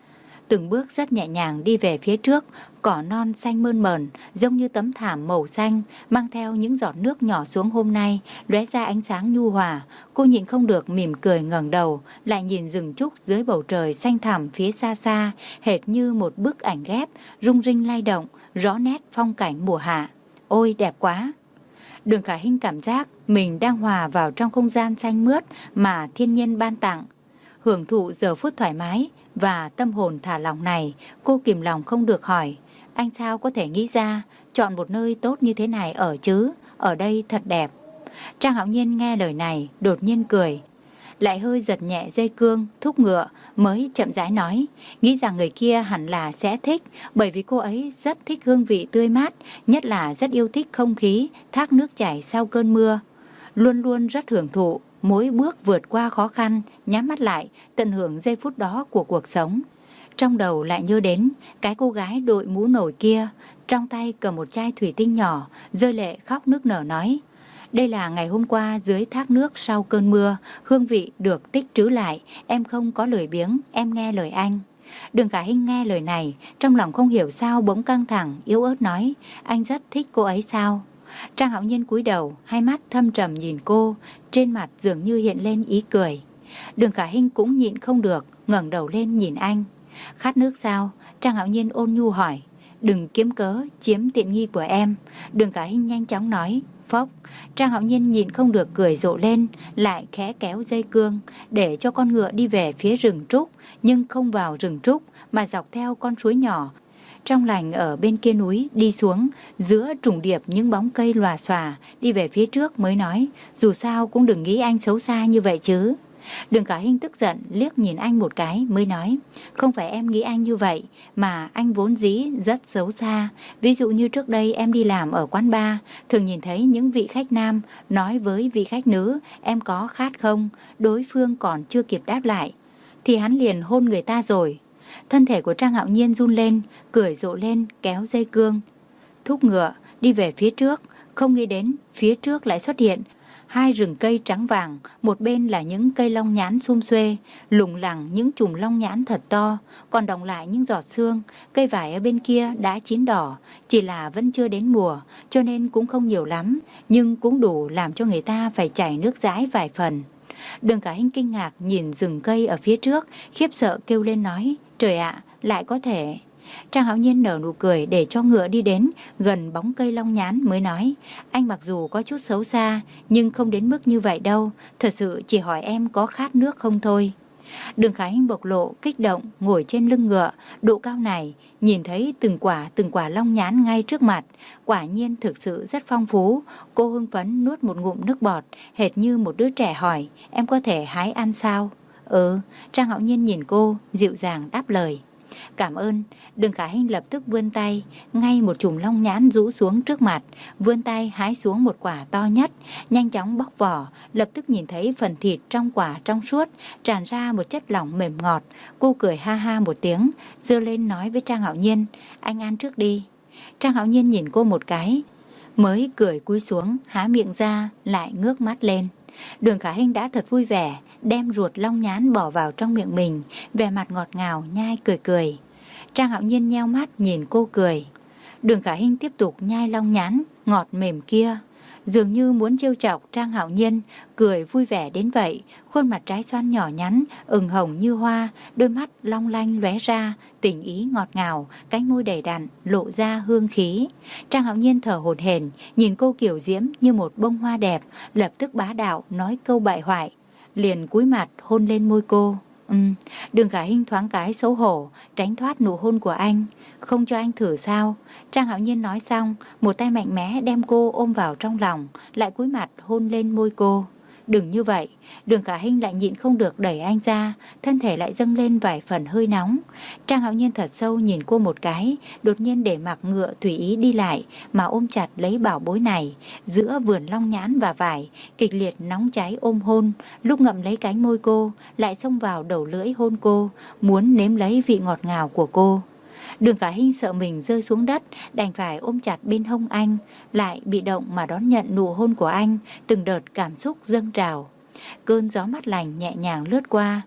từng bước rất nhẹ nhàng đi về phía trước. Cỏ non xanh mơn mởn, giống như tấm thảm màu xanh, mang theo những giọt nước nhỏ xuống hôm nay, lóe ra ánh sáng nhu hòa. Cô nhịn không được mỉm cười ngẩng đầu, lại nhìn rừng trúc dưới bầu trời xanh thẳm phía xa xa, hệt như một bức ảnh ghép, rung rinh lay động, rõ nét phong cảnh mùa hạ. Ôi đẹp quá! Đường Khả Hinh cảm giác mình đang hòa vào trong không gian xanh mướt mà thiên nhiên ban tặng. Hưởng thụ giờ phút thoải mái và tâm hồn thả lỏng này, cô kìm lòng không được hỏi, anh sao có thể nghĩ ra chọn một nơi tốt như thế này ở chứ, ở đây thật đẹp. Trang Hạo Nhiên nghe lời này đột nhiên cười, lại hơi giật nhẹ dây cương thúc ngựa, mới chậm rãi nói, nghĩ rằng người kia hẳn là sẽ thích, bởi vì cô ấy rất thích hương vị tươi mát, nhất là rất yêu thích không khí thác nước chảy sau cơn mưa, luôn luôn rất hưởng thụ mỗi bước vượt qua khó khăn, nhắm mắt lại tận hưởng giây phút đó của cuộc sống. Trong đầu lại nhớ đến cái cô gái đội mũ nổi kia, trong tay cầm một chai thủy tinh nhỏ, rơi lệ khóc nức nở nói, đây là ngày hôm qua dưới thác nước sau cơn mưa, hương vị được tích trữ lại, em không có lười biếng, em nghe lời anh. Đường Khả Hinh nghe lời này, trong lòng không hiểu sao bỗng căng thẳng, yếu ớt nói, anh rất thích cô ấy sao? Trang Hạo Nhiên cúi đầu, hai mắt thâm trầm nhìn cô, trên mặt dường như hiện lên ý cười. Đường Khả Hinh cũng nhịn không được, ngẩng đầu lên nhìn anh. Khát nước sao? Trang Hạo Nhiên ôn nhu hỏi. Đừng kiếm cớ chiếm tiện nghi của em. Đường Khả Hinh nhanh chóng nói. Phốc. Trang Hạo Nhiên nhịn không được cười rộ lên, lại khẽ kéo dây cương để cho con ngựa đi về phía rừng trúc, nhưng không vào rừng trúc mà dọc theo con suối nhỏ trong lành ở bên kia núi đi xuống, giữa trùng điệp những bóng cây lòa xòa, đi về phía trước mới nói, dù sao cũng đừng nghĩ anh xấu xa như vậy chứ. Đường Khả Hinh tức giận liếc nhìn anh một cái mới nói, không phải em nghĩ anh như vậy, mà anh vốn dĩ rất xấu xa. Ví dụ như trước đây em đi làm ở quán bar, thường nhìn thấy những vị khách nam nói với vị khách nữ, em có khát không? Đối phương còn chưa kịp đáp lại, thì hắn liền hôn người ta rồi. Thân thể của Trang Hạo Nhiên run lên, cười rộ lên, kéo dây cương, thúc ngựa đi về phía trước. Không nghĩ đến phía trước lại xuất hiện hai rừng cây trắng vàng, một bên là những cây long nhãn sum xuê, lủng lẳng những chùm long nhãn thật to, còn đọng lại những giọt sương. Cây vải ở bên kia đã chín đỏ, chỉ là vẫn chưa đến mùa, cho nên cũng không nhiều lắm, nhưng cũng đủ làm cho người ta phải chảy nước dãi vài phần. Đường Khả Hinh kinh ngạc nhìn rừng cây ở phía trước, khiếp sợ kêu lên nói, trời ạ, lại có thể. Trang Hạo Nhiên nở nụ cười để cho ngựa đi đến gần bóng cây long nhãn mới nói, anh mặc dù có chút xấu xa nhưng không đến mức như vậy đâu, thật sự chỉ hỏi em có khát nước không thôi. Đường Khả Hinh bộc lộ kích động ngồi trên lưng ngựa, độ cao này nhìn thấy từng quả từng quả long nhãn ngay trước mặt, quả nhiên thực sự rất phong phú. Cô hưng phấn nuốt một ngụm nước bọt, hệt như một đứa trẻ hỏi, em có thể hái ăn sao? Ừ. Trang Hạo Nhiên nhìn cô dịu dàng đáp lời. Cảm ơn. Đường Khả Hinh lập tức vươn tay, ngay một chùm long nhãn rũ xuống trước mặt, vươn tay hái xuống một quả to nhất, nhanh chóng bóc vỏ, lập tức nhìn thấy phần thịt trong quả trong suốt, tràn ra một chất lỏng mềm ngọt. Cô cười ha ha một tiếng, giơ lên nói với Trang Hạo Nhiên, anh ăn trước đi. Trang Hạo Nhiên nhìn cô một cái, mới cười cúi xuống, há miệng ra, lại ngước mắt lên. Đường Khả Hinh đã thật vui vẻ, đem ruột long nhãn bỏ vào trong miệng mình, vẻ mặt ngọt ngào nhai cười cười. Trang Hạo Nhiên nheo mắt nhìn cô cười. Đường Khả Hinh tiếp tục nhai long nhãn ngọt mềm kia, dường như muốn trêu chọc Trang Hạo Nhiên, cười vui vẻ đến vậy. Khuôn mặt trái xoan nhỏ nhắn, ửng hồng như hoa, đôi mắt long lanh lóe ra tình ý ngọt ngào, cánh môi đầy đặn lộ ra hương khí. Trang Hạo Nhiên thở hổn hển nhìn cô kiều diễm như một bông hoa đẹp, lập tức bá đạo nói câu bại hoại, liền cúi mặt hôn lên môi cô. Ừm, Đường Khả Hinh thoáng cái xấu hổ, tránh thoát nụ hôn của anh. Không cho anh thử sao? Trang Hạo Nhiên nói xong, một tay mạnh mẽ đem cô ôm vào trong lòng, lại cúi mặt hôn lên môi cô. Đừng như vậy. Đường Khả Hinh lại nhịn không được đẩy anh ra, thân thể lại dâng lên vài phần hơi nóng. Trang Hạo Nhiên thật sâu nhìn cô một cái, đột nhiên để mặc ngựa tùy ý đi lại, mà ôm chặt lấy bảo bối này. Giữa vườn long nhãn và vải, kịch liệt nóng cháy ôm hôn, lúc ngậm lấy cánh môi cô, lại xông vào đầu lưỡi hôn cô, muốn nếm lấy vị ngọt ngào của cô. Đường Khả Hinh sợ mình rơi xuống đất, đành phải ôm chặt bên hông anh, lại bị động mà đón nhận nụ hôn của anh, từng đợt cảm xúc dâng trào. Cơn gió mát lành nhẹ nhàng lướt qua,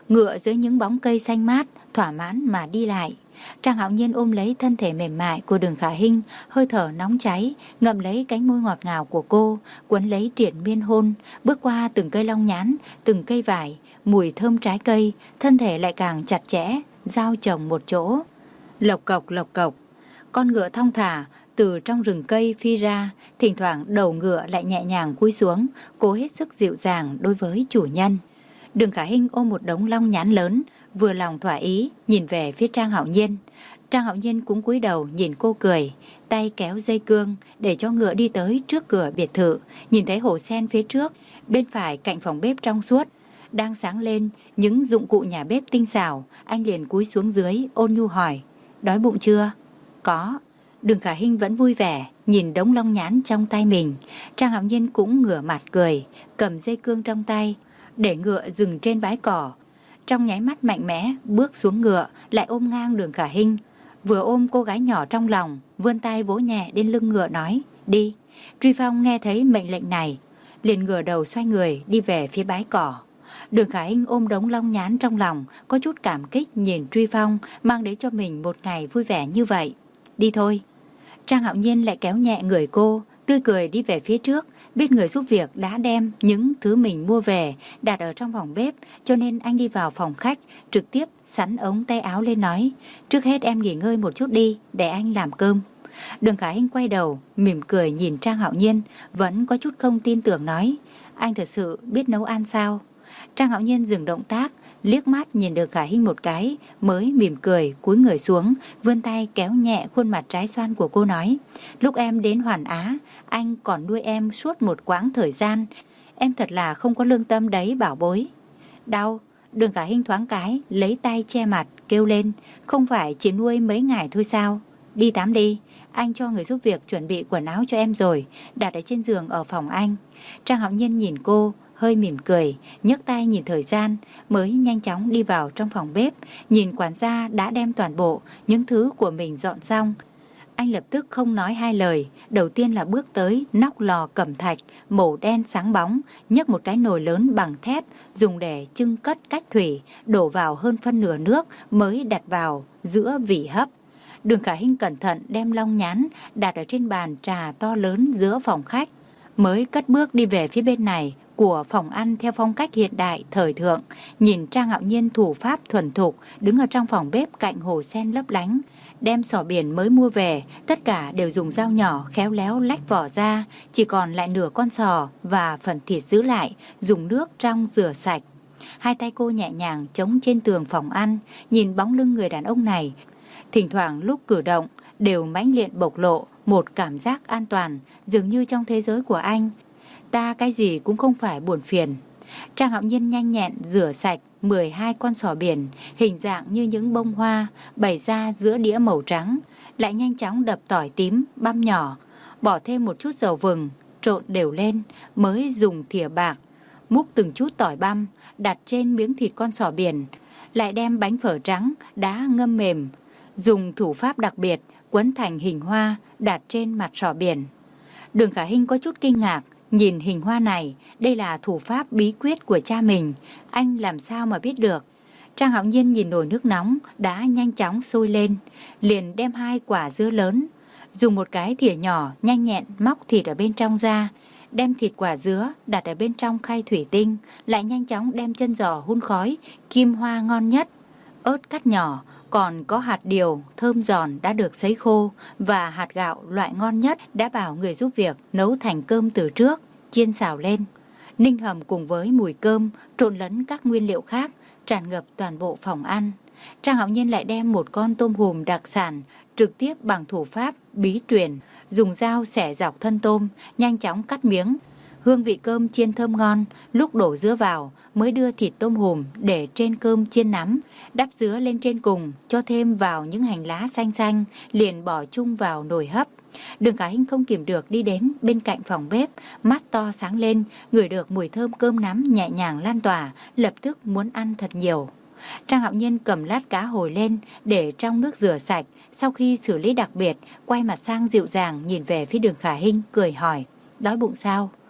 ngựa dưới những bóng cây xanh mát, thỏa mãn mà đi lại. Trang Hạo Nhiên ôm lấy thân thể mềm mại của Đường Khả Hinh, hơi thở nóng cháy, ngậm lấy cánh môi ngọt ngào của cô, quấn lấy triền miên hôn, bước qua từng cây long nhãn, từng cây vải, mùi thơm trái cây, thân thể lại càng chặt chẽ, giao chồng một chỗ. Lộc cộc lộc cộc, con ngựa thong thả từ trong rừng cây phi ra, thỉnh thoảng đầu ngựa lại nhẹ nhàng cúi xuống, cố hết sức dịu dàng đối với chủ nhân. Đường Khả Hinh ôm một đống long nhãn lớn, vừa lòng thỏa ý, nhìn về phía Trang Hạo Nhiên. Trang Hạo Nhiên cũng cúi đầu nhìn cô cười, tay kéo dây cương để cho ngựa đi tới trước cửa biệt thự. Nhìn thấy hồ sen phía trước, bên phải cạnh phòng bếp trong suốt đang sáng lên những dụng cụ nhà bếp tinh xảo, anh liền cúi xuống dưới ôn nhu hỏi: đói bụng chưa? Có. Đường Khả Hinh vẫn vui vẻ nhìn đống long nhãn trong tay mình. Trang Hạo Nhiên cũng ngửa mặt cười, cầm dây cương trong tay, để ngựa dừng trên bãi cỏ. Trong nháy mắt mạnh mẽ bước xuống ngựa, lại ôm ngang Đường Khả Hinh. Vừa ôm cô gái nhỏ trong lòng, vươn tay vỗ nhẹ lên lưng ngựa nói: đi. Truy Phong nghe thấy mệnh lệnh này, liền ngửa đầu xoay người đi về phía bãi cỏ. Đường Khả Hinh ôm đống long nhãn trong lòng, có chút cảm kích nhìn Truy Phong mang đến cho mình một ngày vui vẻ như vậy. Đi thôi. Trang Hạo Nhiên lại kéo nhẹ người cô, tươi cười đi về phía trước. Biết người giúp việc đã đem những thứ mình mua về đặt ở trong phòng bếp, cho nên anh đi vào phòng khách, trực tiếp sắn ống tay áo lên nói: trước hết em nghỉ ngơi một chút đi, để anh làm cơm. Đường Khả Hinh quay đầu, mỉm cười nhìn Trang Hạo Nhiên, vẫn có chút không tin tưởng nói: anh thật sự biết nấu ăn sao? Trang Hạo Nhiên dừng động tác, liếc mắt nhìn Đường Khả Hinh một cái, mới mỉm cười cúi người xuống, vươn tay kéo nhẹ khuôn mặt trái xoan của cô nói: lúc em đến Hoàn Á, anh còn nuôi em suốt một quãng thời gian, em thật là không có lương tâm đấy bảo bối. Đau. Đường Khả Hinh thoáng cái lấy tay che mặt kêu lên: không phải chỉ nuôi mấy ngày thôi sao? Đi tắm đi, anh cho người giúp việc chuẩn bị quần áo cho em rồi, đặt ở trên giường ở phòng anh. Trang Hạo Nhiên nhìn cô, hơi mỉm cười, nhấc tay nhìn thời gian, mới nhanh chóng đi vào trong phòng bếp. Nhìn quản gia đã đem toàn bộ những thứ của mình dọn xong, anh lập tức không nói hai lời, đầu tiên là bước tới nóc lò cẩm thạch màu đen sáng bóng, nhấc một cái nồi lớn bằng thép dùng để trưng cất cách thủy, đổ vào hơn phân nửa nước mới đặt vào giữa vỉ hấp. Đường Khả Hinh cẩn thận đem long nhãn đặt ở trên bàn trà to lớn giữa phòng khách, mới cất bước đi về phía bên này của phòng ăn theo phong cách hiện đại thời thượng. Nhìn Trang Hạo Nhiên thủ pháp thuần thục đứng ở trong phòng bếp cạnh hồ sen lấp lánh, đem sò biển mới mua về, tất cả đều dùng dao nhỏ khéo léo lách vỏ ra, chỉ còn lại nửa con sò và phần thịt giữ lại, dùng nước trong rửa sạch. Hai tay cô nhẹ nhàng chống trên tường phòng ăn, nhìn bóng lưng người đàn ông này, thỉnh thoảng lúc cử động đều mãnh liệt bộc lộ một cảm giác an toàn, dường như trong thế giới của anh, ta cái gì cũng không phải buồn phiền. Trang Hạo Nhiên nhanh nhẹn rửa sạch mười hai con sò biển, hình dạng như những bông hoa, bày ra giữa đĩa màu trắng, lại nhanh chóng đập tỏi tím, băm nhỏ, bỏ thêm một chút dầu vừng, trộn đều lên, mới dùng thìa bạc múc từng chút tỏi băm, đặt trên miếng thịt con sò biển, lại đem bánh phở trắng đã ngâm mềm, dùng thủ pháp đặc biệt quấn thành hình hoa, đặt trên mặt sò biển. Đường Khả Hinh có chút kinh ngạc, nhìn hình hoa này, đây là thủ pháp bí quyết của cha mình, anh làm sao mà biết được? Trang Hạo Nhiên nhìn nồi nước nóng đã nhanh chóng sôi lên, liền đem hai quả dưa lớn, dùng một cái thìa nhỏ nhanh nhẹn móc thịt ở bên trong ra, đem thịt quả dứa đặt ở bên trong khay thủy tinh, lại nhanh chóng đem chân giò hun khói, kim hoa ngon nhất, ớt cắt nhỏ, còn có hạt điều thơm giòn đã được sấy khô và hạt gạo loại ngon nhất đã bảo người giúp việc nấu thành cơm từ trước, chiên xào lên. Ninh hầm cùng với mùi cơm trộn lẫn các nguyên liệu khác tràn ngập toàn bộ phòng ăn. Trang Hạo Nhiên lại đem một con tôm hùm đặc sản trực tiếp bằng thủ pháp bí truyền, dùng dao xẻ dọc thân tôm, nhanh chóng cắt miếng. Hương vị cơm chiên thơm ngon, lúc đổ dứa vào mới đưa thịt tôm hùm để trên cơm chiên nắm, đắp dứa lên trên cùng, cho thêm vào những hành lá xanh xanh, liền bỏ chung vào nồi hấp. Đường Khả Hinh không kìm được đi đến bên cạnh phòng bếp, mắt to sáng lên, ngửi được mùi thơm cơm nắm nhẹ nhàng lan tỏa, lập tức muốn ăn thật nhiều. Trang Hạo Nhiên cầm lát cá hồi lên để trong nước rửa sạch, sau khi xử lý đặc biệt, quay mặt sang dịu dàng nhìn về phía Đường Khả Hinh cười hỏi: đói bụng sao?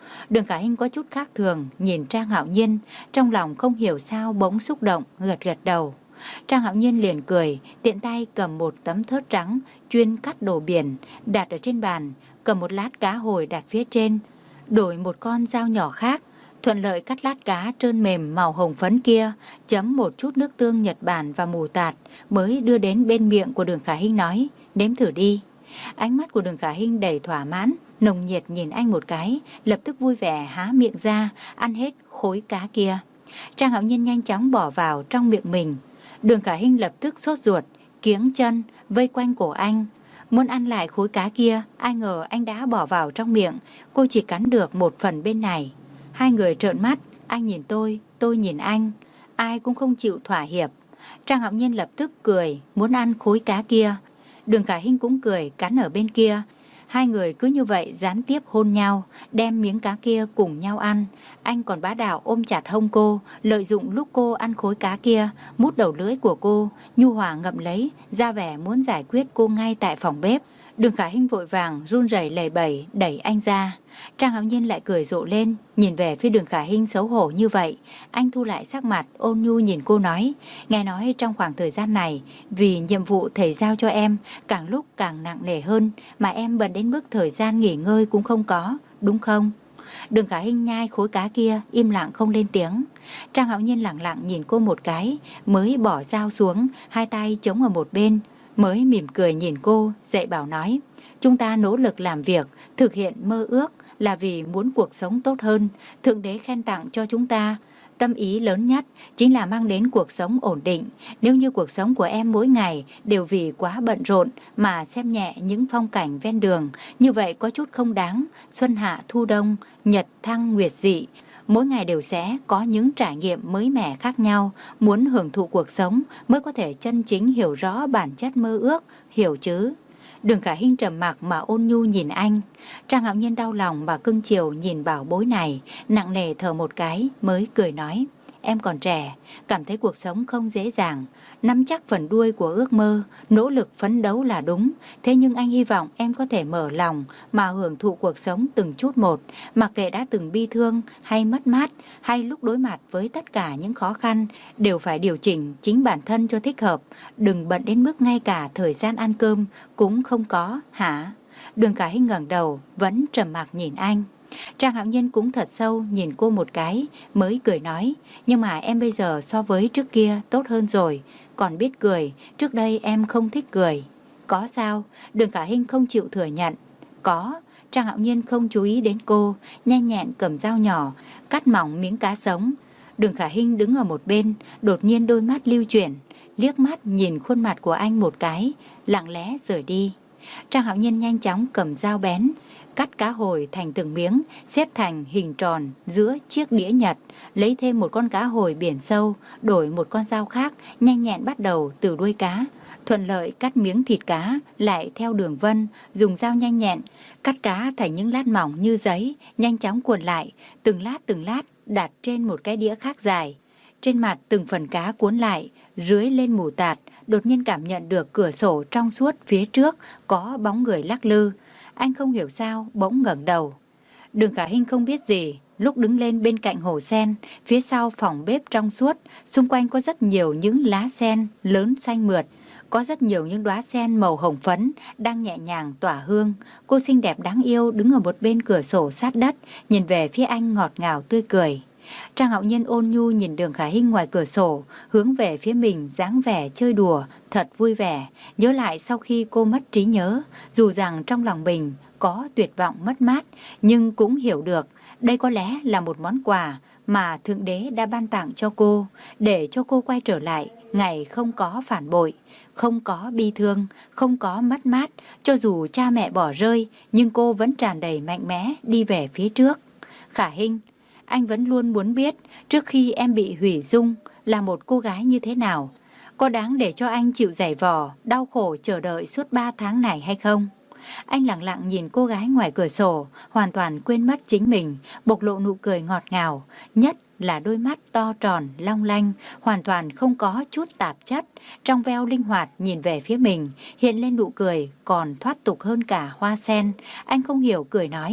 Đường Khả Hinh có chút khác thường, nhìn Trang Hạo Nhiên, trong lòng không hiểu sao bỗng xúc động, gật gật đầu. Trang Hạo Nhiên liền cười, tiện tay cầm một tấm thớt trắng, chuyên cắt đồ biển, đặt ở trên bàn, cầm một lát cá hồi đặt phía trên, đổi một con dao nhỏ khác, thuận lợi cắt lát cá trơn mềm màu hồng phấn kia, chấm một chút nước tương Nhật Bản và mù tạt, mới đưa đến bên miệng của Đường Khả Hinh nói, nếm thử đi. Ánh mắt của Đường Khả Hinh đầy thỏa mãn, nồng nhiệt nhìn anh một cái, lập tức vui vẻ há miệng ra, ăn hết khối cá kia. Trang Hạo Nhiên nhanh chóng bỏ vào trong miệng mình. Đường Khả Hinh lập tức sốt ruột, kiếng chân, vây quanh cổ anh. Muốn ăn lại khối cá kia, ai ngờ anh đã bỏ vào trong miệng, cô chỉ cắn được một phần bên này. Hai người trợn mắt, anh nhìn tôi, tôi nhìn anh, ai cũng không chịu thỏa hiệp. Trang Hạo Nhiên lập tức cười, muốn ăn khối cá kia. Đường Khả Hinh cũng cười, cắn ở bên kia. Hai người cứ như vậy gián tiếp hôn nhau, đem miếng cá kia cùng nhau ăn. Anh còn bá đạo ôm chặt hông cô, lợi dụng lúc cô ăn khối cá kia, mút đầu lưỡi của cô, nhu hòa ngậm lấy, ra vẻ muốn giải quyết cô ngay tại phòng bếp. Đường Khả Hinh vội vàng run rẩy lẩy bẩy đẩy anh ra. Trang Hạo Nhiên lại cười rộ lên, nhìn về phía Đường Khả Hinh xấu hổ như vậy. Anh thu lại sắc mặt, ôn nhu nhìn cô nói, nghe nói trong khoảng thời gian này, vì nhiệm vụ thầy giao cho em càng lúc càng nặng nề hơn, mà em bận đến mức thời gian nghỉ ngơi cũng không có, đúng không? Đường Khả Hinh nhai khối cá kia, im lặng không lên tiếng. Trang Hạo Nhiên lặng lặng nhìn cô một cái, mới bỏ dao xuống, hai tay chống ở một bên, mới mỉm cười nhìn cô, dạy bảo nói, chúng ta nỗ lực làm việc, thực hiện mơ ước là vì muốn cuộc sống tốt hơn. Thượng đế khen tặng cho chúng ta tâm ý lớn nhất chính là mang đến cuộc sống ổn định. Nếu như cuộc sống của em mỗi ngày đều vì quá bận rộn mà xem nhẹ những phong cảnh ven đường, như vậy có chút không đáng. Xuân hạ thu đông, nhật thăng nguyệt dị, mỗi ngày đều sẽ có những trải nghiệm mới mẻ khác nhau. Muốn hưởng thụ cuộc sống mới có thể chân chính hiểu rõ bản chất mơ ước, hiểu chứ? Đường Khả Hinh trầm mặc mà ôn nhu nhìn anh. Trang Hạo Nhiên đau lòng mà cưng chiều nhìn bảo bối này, nặng nề thở một cái mới cười nói, em còn trẻ, cảm thấy cuộc sống không dễ dàng, nắm chắc phần đuôi của ước mơ, nỗ lực phấn đấu là đúng. Thế nhưng anh hy vọng em có thể mở lòng mà hưởng thụ cuộc sống từng chút một, mặc kệ đã từng bi thương hay mất mát, hay lúc đối mặt với tất cả những khó khăn, đều phải điều chỉnh chính bản thân cho thích hợp. Đừng bận đến mức ngay cả thời gian ăn cơm cũng không có, hả? Đường Khả Hinh ngẩng đầu, vẫn trầm mặc nhìn anh. Trang Hạo Nhiên cũng thật sâu nhìn cô một cái, mới cười nói, nhưng mà em bây giờ so với trước kia tốt hơn rồi, còn biết cười, trước đây em không thích cười. Có sao? Đường Khả Hinh không chịu thừa nhận. Có. Trang Hạo Nhiên không chú ý đến cô, nhanh nhẹn cầm dao nhỏ, cắt mỏng miếng cá sống. Đường Khả Hinh đứng ở một bên, đột nhiên đôi mắt lưu chuyển, liếc mắt nhìn khuôn mặt của anh một cái, lặng lẽ rời đi. Trang Hạo Nhiên nhanh chóng cầm dao bén, cắt cá hồi thành từng miếng, xếp thành hình tròn giữa chiếc đĩa nhật, lấy thêm một con cá hồi biển sâu, đổi một con dao khác, nhanh nhẹn bắt đầu từ đuôi cá, thuận lợi cắt miếng thịt cá, lại theo đường vân, dùng dao nhanh nhẹn, cắt cá thành những lát mỏng như giấy, nhanh chóng cuộn lại, từng lát từng lát đặt trên một cái đĩa khác dài. Trên mặt từng phần cá cuốn lại, rưới lên mù tạt, đột nhiên cảm nhận được cửa sổ trong suốt phía trước có bóng người lắc lư. Anh không hiểu sao bỗng ngẩng đầu. Đường Khả Hinh không biết gì, lúc đứng lên bên cạnh hồ sen, phía sau phòng bếp trong suốt, xung quanh có rất nhiều những lá sen lớn xanh mượt, có rất nhiều những đóa sen màu hồng phấn đang nhẹ nhàng tỏa hương. Cô xinh đẹp đáng yêu đứng ở một bên cửa sổ sát đất, nhìn về phía anh ngọt ngào tươi cười. Trang Hạo Nhiên ôn nhu nhìn Đường Khả Hinh ngoài cửa sổ, hướng về phía mình dáng vẻ chơi đùa, thật vui vẻ. Nhớ lại sau khi cô mất trí nhớ, dù rằng trong lòng mình có tuyệt vọng mất mát, nhưng cũng hiểu được đây có lẽ là một món quà mà Thượng Đế đã ban tặng cho cô, để cho cô quay trở lại ngày không có phản bội, không có bi thương, không có mất mát. Cho dù cha mẹ bỏ rơi, nhưng cô vẫn tràn đầy mạnh mẽ đi về phía trước. Khả Hinh, anh vẫn luôn muốn biết trước khi em bị hủy dung là một cô gái như thế nào. Có đáng để cho anh chịu giày vò, đau khổ chờ đợi suốt ba tháng này hay không? Anh lặng lặng nhìn cô gái ngoài cửa sổ, hoàn toàn quên mất chính mình, bộc lộ nụ cười ngọt ngào, nhất là đôi mắt to tròn, long lanh, hoàn toàn không có chút tạp chất, trong veo linh hoạt nhìn về phía mình, hiện lên nụ cười còn thoát tục hơn cả hoa sen. Anh không hiểu cười nói,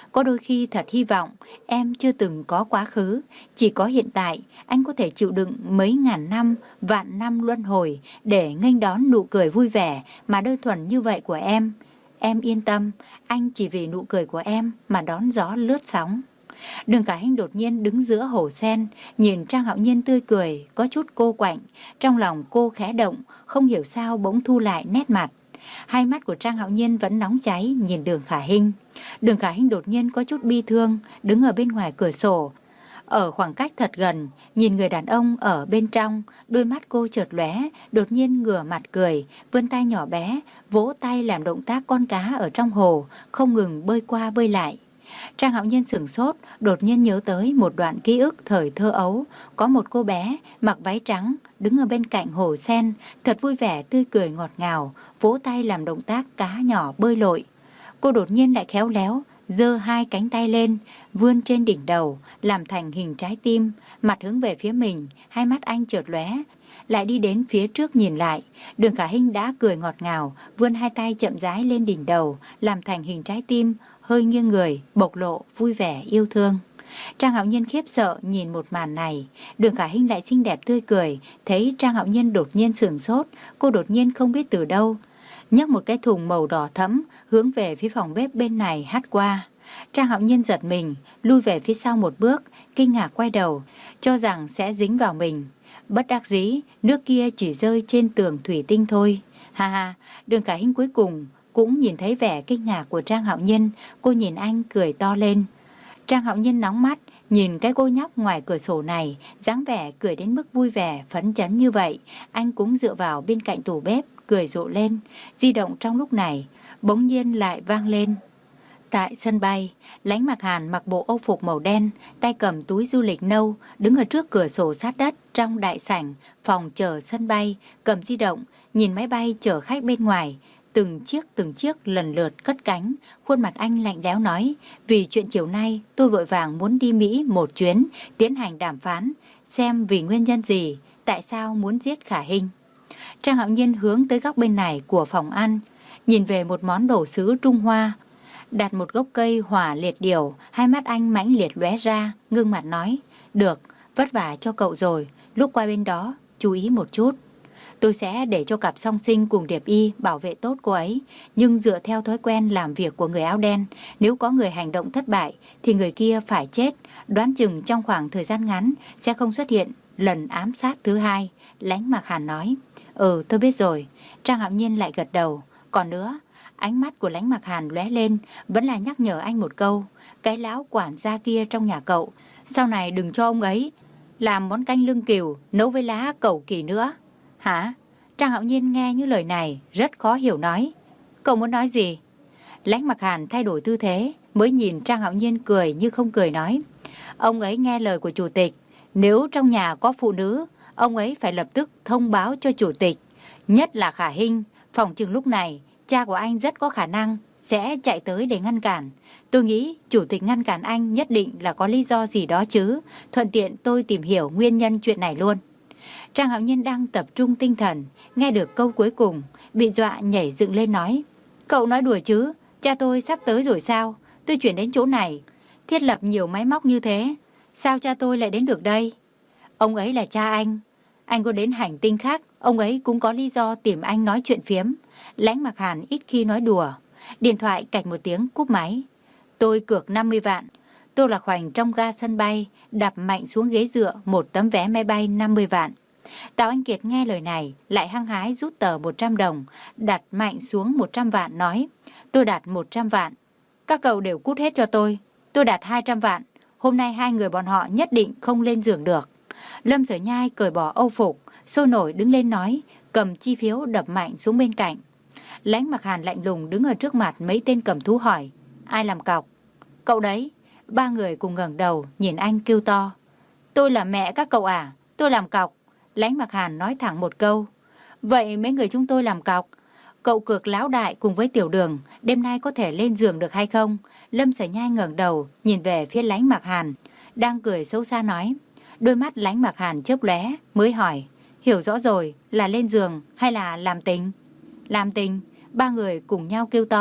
Có đôi khi thật hy vọng em chưa từng có quá khứ, chỉ có hiện tại anh có thể chịu đựng mấy ngàn năm, vạn năm luân hồi để nghênh đón nụ cười vui vẻ mà đơn thuần như vậy của em. Em yên tâm, anh chỉ vì nụ cười của em mà đón gió lướt sóng. Đường Khả Hinh đột nhiên đứng giữa hồ sen, nhìn Trang Hạo Nhiên tươi cười, có chút cô quạnh. Trong lòng cô khẽ động, không hiểu sao bỗng thu lại nét mặt. Hai mắt của Trang Hạo Nhiên vẫn nóng cháy nhìn Đường Khả Hinh. Đường Khả Hinh đột nhiên có chút bi thương, đứng ở bên ngoài cửa sổ. Ở khoảng cách thật gần, nhìn người đàn ông ở bên trong, đôi mắt cô chợt lóe, đột nhiên ngửa mặt cười, vươn tay nhỏ bé, vỗ tay làm động tác con cá ở trong hồ, không ngừng bơi qua bơi lại. Trang Hạo Nhiên sửng sốt, đột nhiên nhớ tới một đoạn ký ức thời thơ ấu. Có một cô bé mặc váy trắng, đứng ở bên cạnh hồ sen, thật vui vẻ tươi cười ngọt ngào, vỗ tay làm động tác cá nhỏ bơi lội. Cô đột nhiên lại khéo léo, giơ hai cánh tay lên, vươn trên đỉnh đầu, làm thành hình trái tim, mặt hướng về phía mình, hai mắt anh chợt lóe, lại đi đến phía trước nhìn lại. Đường Khả Hinh đã cười ngọt ngào, vươn hai tay chậm rãi lên đỉnh đầu, làm thành hình trái tim, hơi nghiêng người, bộc lộ vui vẻ yêu thương. Trang Hạo Nhiên khiếp sợ nhìn một màn này. Đường Khả Hinh lại xinh đẹp tươi cười, thấy Trang Hạo Nhiên đột nhiên sửng sốt, cô đột nhiên không biết từ đâu nhấc một cái thùng màu đỏ thẫm hướng về phía phòng bếp bên này hắt qua. Trang Hạo Nhiên giật mình, lui về phía sau một bước, kinh ngạc quay đầu, cho rằng sẽ dính vào mình. Bất đắc dĩ, nước kia chỉ rơi trên tường thủy tinh thôi. Ha ha, Đường Khả Hinh cuối cùng cũng nhìn thấy vẻ kinh ngạc của Trang Hạo Nhiên, cô nhìn anh cười to lên. Trang Hạo Nhiên nóng mắt, nhìn cái cô nhóc ngoài cửa sổ này, dáng vẻ cười đến mức vui vẻ, phấn chấn như vậy, anh cũng dựa vào bên cạnh tủ bếp, cười rộ lên. Di động trong lúc này, bỗng nhiên lại vang lên. Tại sân bay, Lãnh Mặc Hàn mặc bộ âu phục màu đen, tay cầm túi du lịch nâu, đứng ở trước cửa sổ sát đất trong đại sảnh phòng chờ sân bay, cầm di động, nhìn máy bay chở khách bên ngoài. Từng chiếc từng chiếc lần lượt cất cánh, khuôn mặt anh lạnh lẽo nói, vì chuyện chiều nay tôi vội vàng muốn đi Mỹ một chuyến, tiến hành đàm phán, xem vì nguyên nhân gì, tại sao muốn giết Khả Hinh. Trang Hạo Nhiên hướng tới góc bên này của phòng ăn, nhìn về một món đồ sứ Trung Hoa, đặt một gốc cây hỏa liệt điểu, hai mắt anh mãnh liệt lóe ra, ngưng mặt nói, được, vất vả cho cậu rồi, lúc qua bên đó, chú ý một chút. Tôi sẽ để cho cặp song sinh cùng Điệp Y bảo vệ tốt cô ấy, nhưng dựa theo thói quen làm việc của người áo đen, nếu có người hành động thất bại thì người kia phải chết, đoán chừng trong khoảng thời gian ngắn sẽ không xuất hiện lần ám sát thứ hai. Lãnh Mặc Hàn nói, ừ tôi biết rồi. Trang Hạo Nhiên lại gật đầu. Còn nữa, ánh mắt của Lãnh Mặc Hàn lóe lên, vẫn là nhắc nhở anh một câu, cái lão quản gia kia trong nhà cậu, sau này đừng cho ông ấy làm món canh lương cừu nấu với lá cẩu kỳ nữa. Hả? Trang Hạo Nhiên nghe như lời này rất khó hiểu nói, cậu muốn nói gì? Lãnh Mặc Hàn thay đổi tư thế, mới nhìn Trang Hạo Nhiên cười như không cười nói, ông ấy nghe lời của chủ tịch, nếu trong nhà có phụ nữ, ông ấy phải lập tức thông báo cho chủ tịch, nhất là Khả Hinh. Phòng chừng lúc này cha của anh rất có khả năng sẽ chạy tới để ngăn cản. Tôi nghĩ chủ tịch ngăn cản anh nhất định là có lý do gì đó chứ, thuận tiện tôi tìm hiểu nguyên nhân chuyện này luôn. Trang Hạo Nhiên đang tập trung tinh thần, nghe được câu cuối cùng, bị dọa nhảy dựng lên nói, cậu nói đùa chứ, cha tôi sắp tới rồi sao? Tôi chuyển đến chỗ này, thiết lập nhiều máy móc như thế, sao cha tôi lại đến được đây? Ông ấy là cha anh, anh có đến hành tinh khác, ông ấy cũng có lý do tìm anh nói chuyện phiếm. Lãnh Mặc Hàn ít khi nói đùa. Điện thoại cạch một tiếng cúp máy. Tôi cược năm mươi vạn. Tô Lạc Hoành trong ga sân bay đập mạnh xuống ghế dựa một tấm vé máy bay năm mươi vạn. Tào Anh Kiệt nghe lời này lại hăng hái rút tờ một trăm đồng, đặt mạnh xuống một trăm vạn nói, tôi đặt một trăm vạn. Các cậu đều cút hết cho tôi. Tôi đặt hai trăm vạn. Hôm nay hai người bọn họ nhất định không lên giường được. Lâm Sở Nhai cởi bỏ âu phục, sôi nổi đứng lên nói, cầm chi phiếu đập mạnh xuống bên cạnh. Lãnh Mặc Hàn lạnh lùng đứng ở trước mặt mấy tên cầm thú hỏi, ai làm cọc? Cậu đấy. Ba người cùng ngẩng đầu nhìn anh kêu to, tôi là mẹ các cậu à? Tôi làm cọc. Lãnh Mặc Hàn nói thẳng một câu, vậy mấy người chúng tôi làm cọc. Cậu cược Lão Đại cùng với Tiểu Đường đêm nay có thể lên giường được hay không? Lâm Sở Nhai ngẩng đầu nhìn về phía Lãnh Mặc Hàn, đang cười xấu xa nói. Đôi mắt Lãnh Mặc Hàn chớp lóe mới hỏi, hiểu rõ rồi, là lên giường hay là làm tình? Làm tình. Ba người cùng nhau kêu to.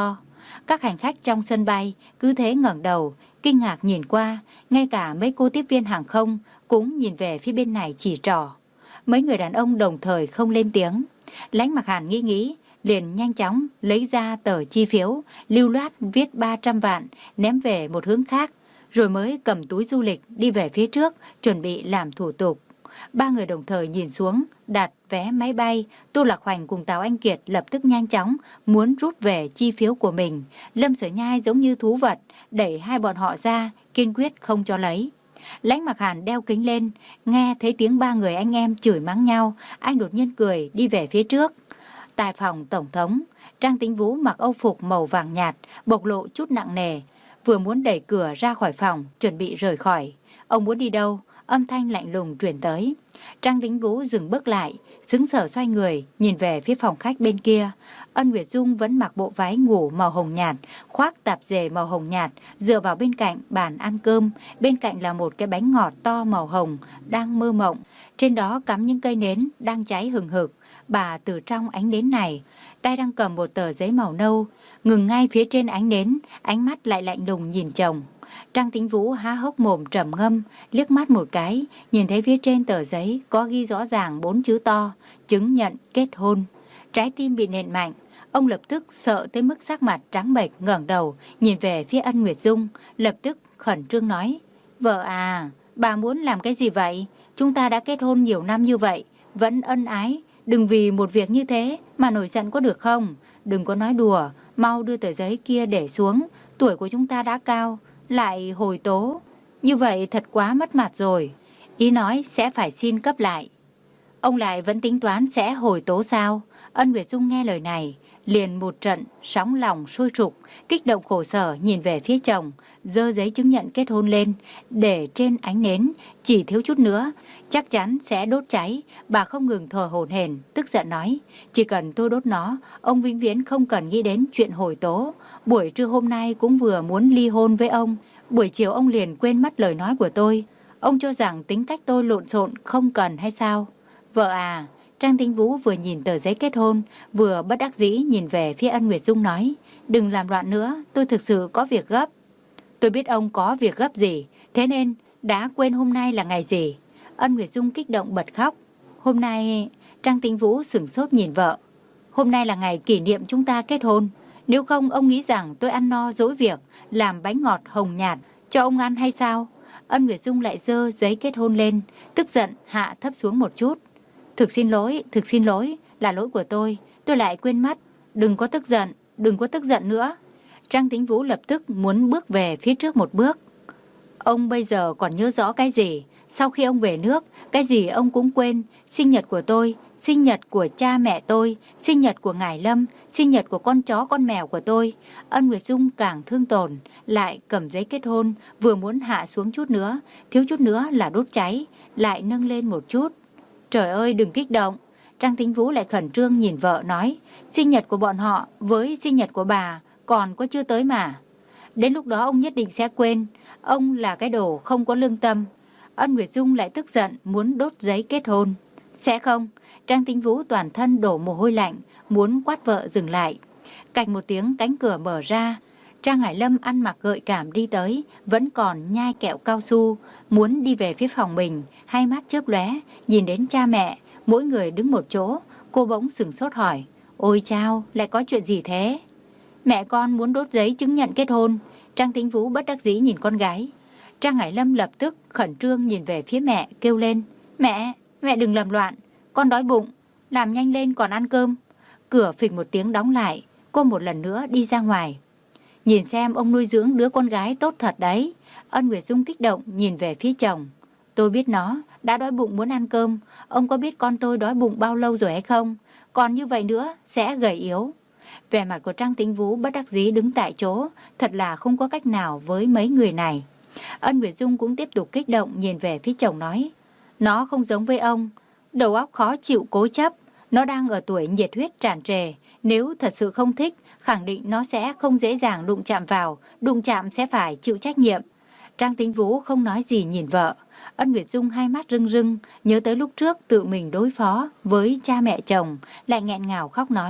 Các hành khách trong sân bay cứ thế ngẩng đầu, kinh ngạc nhìn qua, ngay cả mấy cô tiếp viên hàng không cũng nhìn về phía bên này chỉ trỏ. Mấy người đàn ông đồng thời không lên tiếng. Lãnh Mặc Hàn nghĩ nghĩ, liền nhanh chóng lấy ra tờ chi phiếu, lưu loát viết ba trăm vạn, ném về một hướng khác, rồi mới cầm túi du lịch đi về phía trước, chuẩn bị làm thủ tục. Ba người đồng thời nhìn xuống, đặt vé máy bay. Tô Lạc Hoành cùng Tào Anh Kiệt lập tức nhanh chóng muốn rút về chi phiếu của mình. Lâm Sở Nhai giống như thú vật, đẩy hai bọn họ ra, kiên quyết không cho lấy. Lãnh Mặc Hàn đeo kính lên, nghe thấy tiếng ba người anh em chửi mắng nhau, anh đột nhiên cười đi về phía trước. Tại phòng tổng thống, Trang Tĩnh Vũ mặc âu phục màu vàng nhạt, bộc lộ chút nặng nề, vừa muốn đẩy cửa ra khỏi phòng, chuẩn bị rời khỏi. Ông muốn đi đâu? Âm thanh lạnh lùng truyền tới. Trang Tĩnh Vũ dừng bước lại, sững sờ xoay người, nhìn về phía phòng khách bên kia. Ân Nguyệt Dung vẫn mặc bộ váy ngủ màu hồng nhạt, khoác tạp dề màu hồng nhạt, dựa vào bên cạnh bàn ăn cơm. Bên cạnh là một cái bánh ngọt to màu hồng, đang mơ mộng. Trên đó cắm những cây nến đang cháy hừng hực. Bà từ trong ánh nến này, tay đang cầm một tờ giấy màu nâu, ngừng ngay phía trên ánh nến, ánh mắt lại lạnh lùng nhìn chồng. Trang Tĩnh Vũ há hốc mồm trầm ngâm, liếc mắt một cái, nhìn thấy phía trên tờ giấy có ghi rõ ràng bốn chữ to, chứng nhận kết hôn. Trái tim bị nện mạnh, ông lập tức sợ tới mức sắc mặt trắng bệch, ngẩng đầu, nhìn về phía Ân Nguyệt Dung, lập tức khẩn trương nói: "Vợ à, bà muốn làm cái gì vậy? Chúng ta đã kết hôn nhiều năm như vậy, vẫn ân ái, đừng vì một việc như thế mà nổi giận có được không? Đừng có nói đùa, mau đưa tờ giấy kia để xuống, tuổi của chúng ta đã cao, lại hồi tố. Như vậy thật quá mất mặt rồi." Ý nói sẽ phải xin cấp lại. Ông lại vẫn tính toán sẽ hồi tố sao? Ân Nguyệt Dung nghe lời này, liền một trận sóng lòng sôi trục, kích động khổ sở nhìn về phía chồng, giơ giấy chứng nhận kết hôn lên, để trên ánh nến, chỉ thiếu chút nữa, chắc chắn sẽ đốt cháy. Bà không ngừng thở hổn hển, tức giận nói: "Chỉ cần tôi đốt nó, ông vĩnh viễn không cần nghĩ đến chuyện hồi tố. Buổi trưa hôm nay cũng vừa muốn ly hôn với ông, buổi chiều ông liền quên mất lời nói của tôi. Ông cho rằng tính cách tôi lộn xộn không cần hay sao?" Vợ à, Trang Tĩnh Vũ vừa nhìn tờ giấy kết hôn, vừa bất đắc dĩ nhìn về phía Ân Nguyệt Dung nói: "Đừng làm loạn nữa, tôi thực sự có việc gấp." "Tôi biết ông có việc gấp gì, thế nên đã quên hôm nay là ngày gì?" Ân Nguyệt Dung kích động bật khóc. "Hôm nay..." Trang Tĩnh Vũ sửng sốt nhìn vợ. "Hôm nay là ngày kỷ niệm chúng ta kết hôn. Nếu không ông nghĩ rằng tôi ăn no dỗi việc làm bánh ngọt hồng nhạt cho ông ăn hay sao?" Ân Nguyệt Dung lại giơ giấy kết hôn lên, tức giận hạ thấp xuống một chút. "Thực xin lỗi, thực xin lỗi, là lỗi của tôi, tôi lại quên mất. Đừng có tức giận, đừng có tức giận nữa." Trang Tĩnh Vũ lập tức muốn bước về phía trước một bước. "Ông bây giờ còn nhớ rõ cái gì? Sau khi ông về nước, cái gì ông cũng quên. Sinh nhật của tôi, sinh nhật của cha mẹ tôi, sinh nhật của ngài Lâm, sinh nhật của con chó con mèo của tôi." Ân Nguyệt Dung càng thương tổn, lại cầm giấy kết hôn, vừa muốn hạ xuống chút nữa, thiếu chút nữa là đốt cháy, lại nâng lên một chút. "Trời ơi, đừng kích động." Trang Tĩnh Vũ lại khẩn trương nhìn vợ nói: "Sinh nhật của bọn họ với sinh nhật của bà còn có chưa tới mà. Đến lúc đó ông nhất định sẽ quên. Ông là cái đồ không có lương tâm." Ân Nguyệt Dung lại tức giận muốn đốt giấy kết hôn. "Sẽ không." Trang Tĩnh Vũ toàn thân đổ mồ hôi lạnh, muốn quát vợ dừng lại. Cạch một tiếng, cánh cửa mở ra. Trang Hải Lâm ăn mặc gợi cảm đi tới, vẫn còn nhai kẹo cao su, muốn đi về phía phòng mình, hai mắt chớp lóe, nhìn đến cha mẹ, mỗi người đứng một chỗ. Cô bỗng sửng sốt hỏi: "Ôi chao, lại có chuyện gì thế?" "Mẹ con muốn đốt giấy chứng nhận kết hôn." Trang Tĩnh Vũ bất đắc dĩ nhìn con gái. Trang Hải Lâm lập tức khẩn trương nhìn về phía mẹ, kêu lên: "Mẹ, mẹ đừng làm loạn, con đói bụng, làm nhanh lên còn ăn cơm." Cửa phịch một tiếng đóng lại, cô một lần nữa đi ra ngoài. "Nhìn xem ông nuôi dưỡng đứa con gái tốt thật đấy." Ân Nguyệt Dung kích động nhìn về phía chồng. "Tôi biết nó đã đói bụng muốn ăn cơm. Ông có biết con tôi đói bụng bao lâu rồi hay không? Còn như vậy nữa sẽ gầy yếu." Vẻ mặt của Trang Tĩnh Vũ bất đắc dĩ đứng tại chỗ, thật là không có cách nào với mấy người này. Ân Nguyệt Dung cũng tiếp tục kích động nhìn về phía chồng nói: "Nó không giống với ông, đầu óc khó chịu cố chấp, nó đang ở tuổi nhiệt huyết tràn trề, nếu thật sự không thích, khẳng định nó sẽ không dễ dàng đụng chạm vào, đụng chạm sẽ phải chịu trách nhiệm." Trang Tĩnh Vũ không nói gì nhìn vợ. Ân Nguyệt Dung hai mắt rưng rưng, nhớ tới lúc trước tự mình đối phó với cha mẹ chồng, lại nghẹn ngào khóc nói: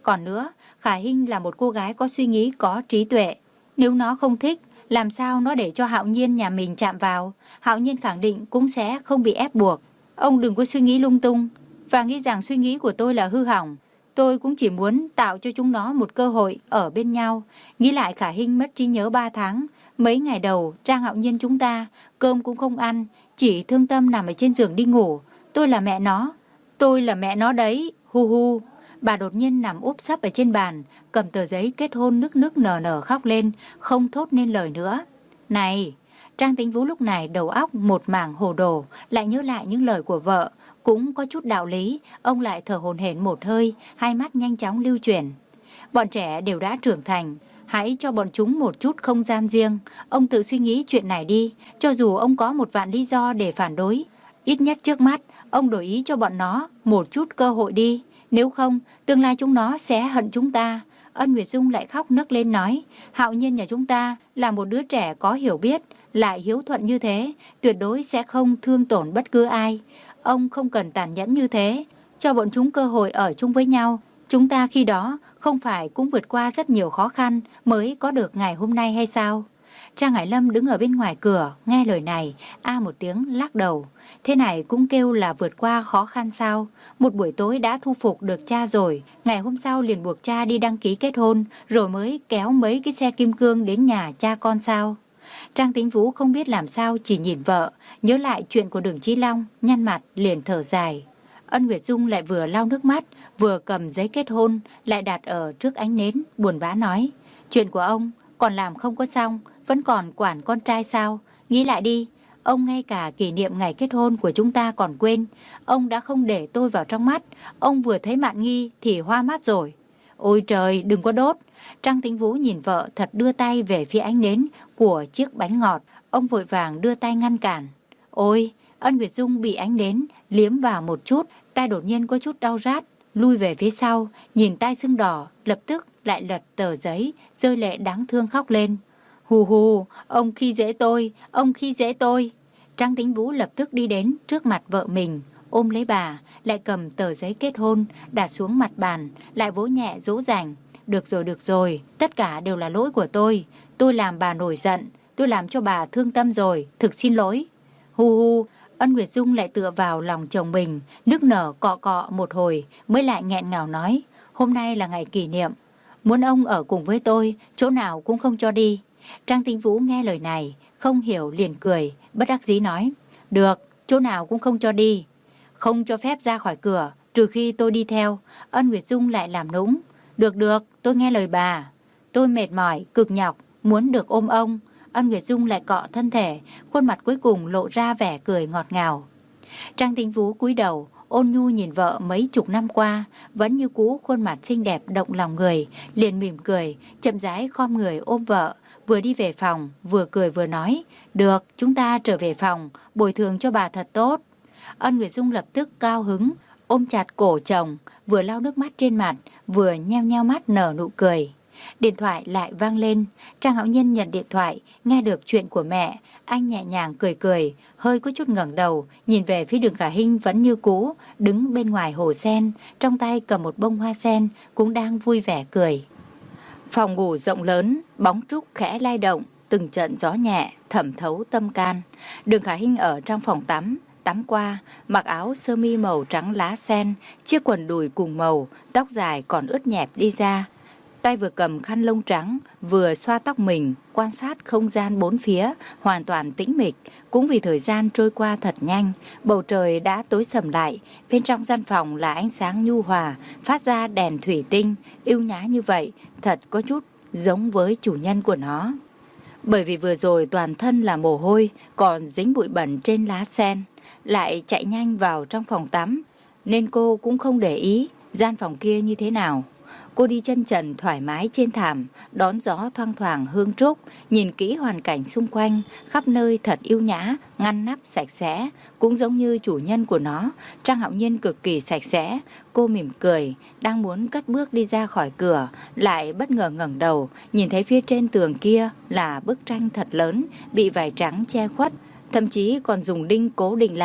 Còn nữa, Khả Hinh là một cô gái có suy nghĩ, có trí tuệ. Nếu nó không thích, làm sao nó để cho Hạo Nhiên nhà mình chạm vào? Hạo Nhiên khẳng định cũng sẽ không bị ép buộc. Ông đừng có suy nghĩ lung tung và nghĩ rằng suy nghĩ của tôi là hư hỏng. Tôi cũng chỉ muốn tạo cho chúng nó một cơ hội ở bên nhau. Nghĩ lại Khả Hinh mất trí nhớ ba tháng. Mấy ngày đầu, Trang Hạo Nhiên chúng ta, cơm cũng không ăn, chỉ thương tâm nằm ở trên giường đi ngủ. Tôi là mẹ nó. Tôi là mẹ nó đấy. Hu hu. Bà đột nhiên nằm úp sấp ở trên bàn, cầm tờ giấy kết hôn nức nức nở nở khóc lên, không thốt nên lời nữa. Này! Trang Tĩnh Vũ lúc này đầu óc một mảng hồ đồ, lại nhớ lại những lời của vợ. Cũng có chút đạo lý, ông lại thở hổn hển một hơi, hai mắt nhanh chóng lưu chuyển. Bọn trẻ đều đã trưởng thành, hãy cho bọn chúng một chút không gian riêng. Ông tự suy nghĩ chuyện này đi, cho dù ông có một vạn lý do để phản đối. Ít nhất trước mắt, ông đổi ý cho bọn nó một chút cơ hội đi. Nếu không, tương lai chúng nó sẽ hận chúng ta. Ân Nguyệt Dung lại khóc nức lên nói, Hạo Nhiên nhà chúng ta là một đứa trẻ có hiểu biết, lại hiếu thuận như thế, tuyệt đối sẽ không thương tổn bất cứ ai. Ông không cần tàn nhẫn như thế, cho bọn chúng cơ hội ở chung với nhau. Chúng ta khi đó không phải cũng vượt qua rất nhiều khó khăn mới có được ngày hôm nay hay sao? Trang Hải Lâm đứng ở bên ngoài cửa, nghe lời này, a một tiếng lắc đầu. Thế này cũng kêu là vượt qua khó khăn sao? Một buổi tối đã thu phục được cha rồi, ngày hôm sau liền buộc cha đi đăng ký kết hôn, rồi mới kéo mấy cái xe kim cương đến nhà cha con sao? Trang Tĩnh Vũ không biết làm sao, chỉ nhìn vợ, nhớ lại chuyện của Đường Chí Long, nhăn mặt liền thở dài. Ân Nguyệt Dung lại vừa lau nước mắt, vừa cầm giấy kết hôn, lại đặt ở trước ánh nến, buồn bã nói. Chuyện của ông còn làm không có xong, vẫn còn quản con trai sao? Nghĩ lại đi, ông ngay cả kỷ niệm ngày kết hôn của chúng ta còn quên. Ông đã không để tôi vào trong mắt, ông vừa thấy Mạn Nghi thì hoa mắt rồi. Ôi trời, đừng có đốt. Trang Tĩnh Vũ nhìn vợ thật đưa tay về phía ánh nến của chiếc bánh ngọt, ông vội vàng đưa tay ngăn cản. Ôi, Ân Nguyệt Dung bị ánh nến liếm vào một chút, tay đột nhiên có chút đau rát, lui về phía sau, nhìn tay sưng đỏ, lập tức lại lật tờ giấy, rơi lệ đáng thương khóc lên. Hù hù, ông khi dễ tôi, ông khi dễ tôi. Trang Tĩnh Vũ lập tức đi đến trước mặt vợ mình, ôm lấy bà, lại cầm tờ giấy kết hôn, đặt xuống mặt bàn, lại vỗ nhẹ dỗ dành. Được rồi, được rồi, tất cả đều là lỗi của tôi. Tôi làm bà nổi giận, tôi làm cho bà thương tâm rồi, thực xin lỗi. Hu hu, Ân Nguyệt Dung lại tựa vào lòng chồng mình, nức nở cọ cọ một hồi, mới lại nghẹn ngào nói, hôm nay là ngày kỷ niệm, muốn ông ở cùng với tôi, chỗ nào cũng không cho đi. Trang Tĩnh Vũ nghe lời này, không hiểu liền cười, bất đắc dĩ nói, được, chỗ nào cũng không cho đi. Không cho phép ra khỏi cửa, trừ khi tôi đi theo. Ân Nguyệt Dung lại làm nũng. Được được, tôi nghe lời bà. Tôi mệt mỏi, cực nhọc, muốn được ôm ông. Ân Nguyệt Dung lại cọ thân thể, khuôn mặt cuối cùng lộ ra vẻ cười ngọt ngào. Trang Tĩnh Vũ cúi đầu, ôn nhu nhìn vợ mấy chục năm qua, vẫn như cũ khuôn mặt xinh đẹp động lòng người, liền mỉm cười, chậm rãi khom người ôm vợ, vừa đi về phòng, vừa cười vừa nói, được, chúng ta trở về phòng, bồi thường cho bà thật tốt. Ân Nguyệt Dung lập tức cao hứng, ôm chặt cổ chồng, vừa lau nước mắt trên mặt, vừa nheo nheo mắt nở nụ cười. Điện thoại lại vang lên, Trang Hạo Nhiên nhận điện thoại, nghe được chuyện của mẹ, anh nhẹ nhàng cười cười, hơi có chút ngẩng đầu, nhìn về phía Đường Khả Hinh vẫn như cũ, đứng bên ngoài hồ sen, trong tay cầm một bông hoa sen, cũng đang vui vẻ cười. Phòng ngủ rộng lớn, bóng trúc khẽ lay động, từng trận gió nhẹ, thẩm thấu tâm can. Đường Khả Hinh ở trong phòng tắm, tắm qua, mặc áo sơ mi màu trắng lá sen, chiếc quần đùi cùng màu, tóc dài còn ướt nhẹp đi ra. Tay vừa cầm khăn lông trắng, vừa xoa tóc mình, quan sát không gian bốn phía, hoàn toàn tĩnh mịch. Cũng vì thời gian trôi qua thật nhanh, bầu trời đã tối sầm lại, bên trong gian phòng là ánh sáng nhu hòa, phát ra đèn thủy tinh, yêu nhã như vậy, thật có chút giống với chủ nhân của nó. Bởi vì vừa rồi toàn thân là mồ hôi, còn dính bụi bẩn trên lá sen, lại chạy nhanh vào trong phòng tắm, nên cô cũng không để ý gian phòng kia như thế nào. Cô đi chân trần thoải mái trên thảm, đón gió thoang thoảng hương trúc, nhìn kỹ hoàn cảnh xung quanh, khắp nơi thật yêu nhã, ngăn nắp sạch sẽ, cũng giống như chủ nhân của nó. Trang Hạo Nhiên cực kỳ sạch sẽ, cô mỉm cười, đang muốn cất bước đi ra khỏi cửa, lại bất ngờ ngẩng đầu, nhìn thấy phía trên tường kia là bức tranh thật lớn, bị vải trắng che khuất, thậm chí còn dùng đinh cố định lại,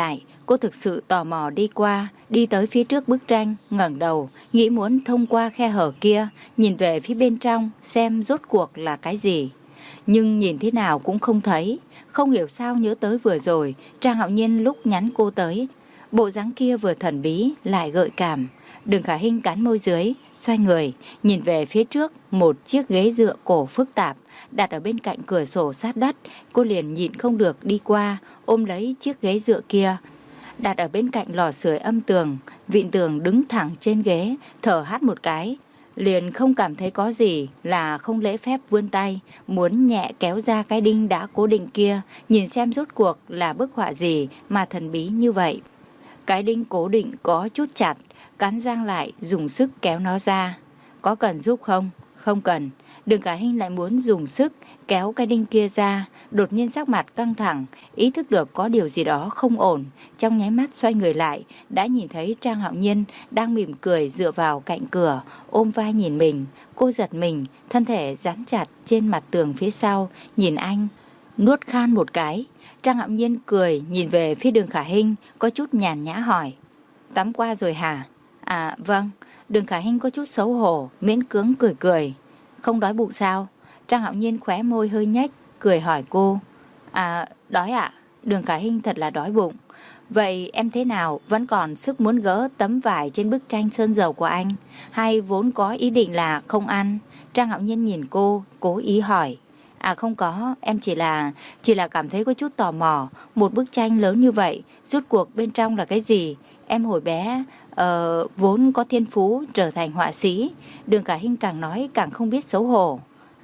Cô thực sự tò mò đi qua, đi tới phía trước bức tranh, ngẩng đầu, nghĩ muốn thông qua khe hở kia, nhìn về phía bên trong xem rốt cuộc là cái gì. Nhưng nhìn thế nào cũng không thấy. Không hiểu sao nhớ tới vừa rồi, Trang Hạo Nhiên lúc nhắn cô tới, bộ dáng kia vừa thần bí lại gợi cảm. Đường Khả Hinh cắn môi dưới, xoay người, nhìn về phía trước một chiếc ghế dựa cổ phức tạp đặt ở bên cạnh cửa sổ sát đất. Cô liền nhịn không được đi qua, ôm lấy chiếc ghế dựa kia, đặt ở bên cạnh lò sưởi âm tường. Vịn tường đứng thẳng trên ghế, thở hắt một cái, liền không cảm thấy có gì là không lễ phép, vươn tay muốn nhẹ kéo ra cái đinh đã cố định kia, nhìn xem rốt cuộc là bức họa gì mà thần bí như vậy. Cái đinh cố định có chút chặt, cắn răng lại dùng sức kéo nó ra. Có cần giúp không? Không cần. Đường Khả Hinh lại muốn dùng sức kéo cái đinh kia ra, đột nhiên sắc mặt căng thẳng, ý thức được có điều gì đó không ổn. Trong nháy mắt xoay người lại, đã nhìn thấy Trang Hạo Nhiên đang mỉm cười dựa vào cạnh cửa, ôm vai nhìn mình. Cô giật mình, thân thể dán chặt trên mặt tường phía sau, nhìn anh, nuốt khan một cái. Trang Hạo Nhiên cười nhìn về phía Đường Khả Hinh, có chút nhàn nhã hỏi: Tắm qua rồi hả? À vâng. Đường Khả Hinh có chút xấu hổ, miễn cưỡng cười cười. Không đói bụng sao? Trang Hạo Nhiên khóe môi hơi nhếch, cười hỏi cô. À đói ạ. Đường Khả Hinh thật là đói bụng. Vậy em thế nào, vẫn còn sức muốn gỡ tấm vải trên bức tranh sơn dầu của anh, hay vốn có ý định là không ăn? Trang Hạo Nhiên nhìn cô, cố ý hỏi. À không có, em chỉ là Chỉ là cảm thấy có chút tò mò. Một bức tranh lớn như vậy, rốt cuộc bên trong là cái gì? Em hồi bé uh, vốn có thiên phú trở thành họa sĩ. Đường Khả Hinh càng nói càng không biết xấu hổ.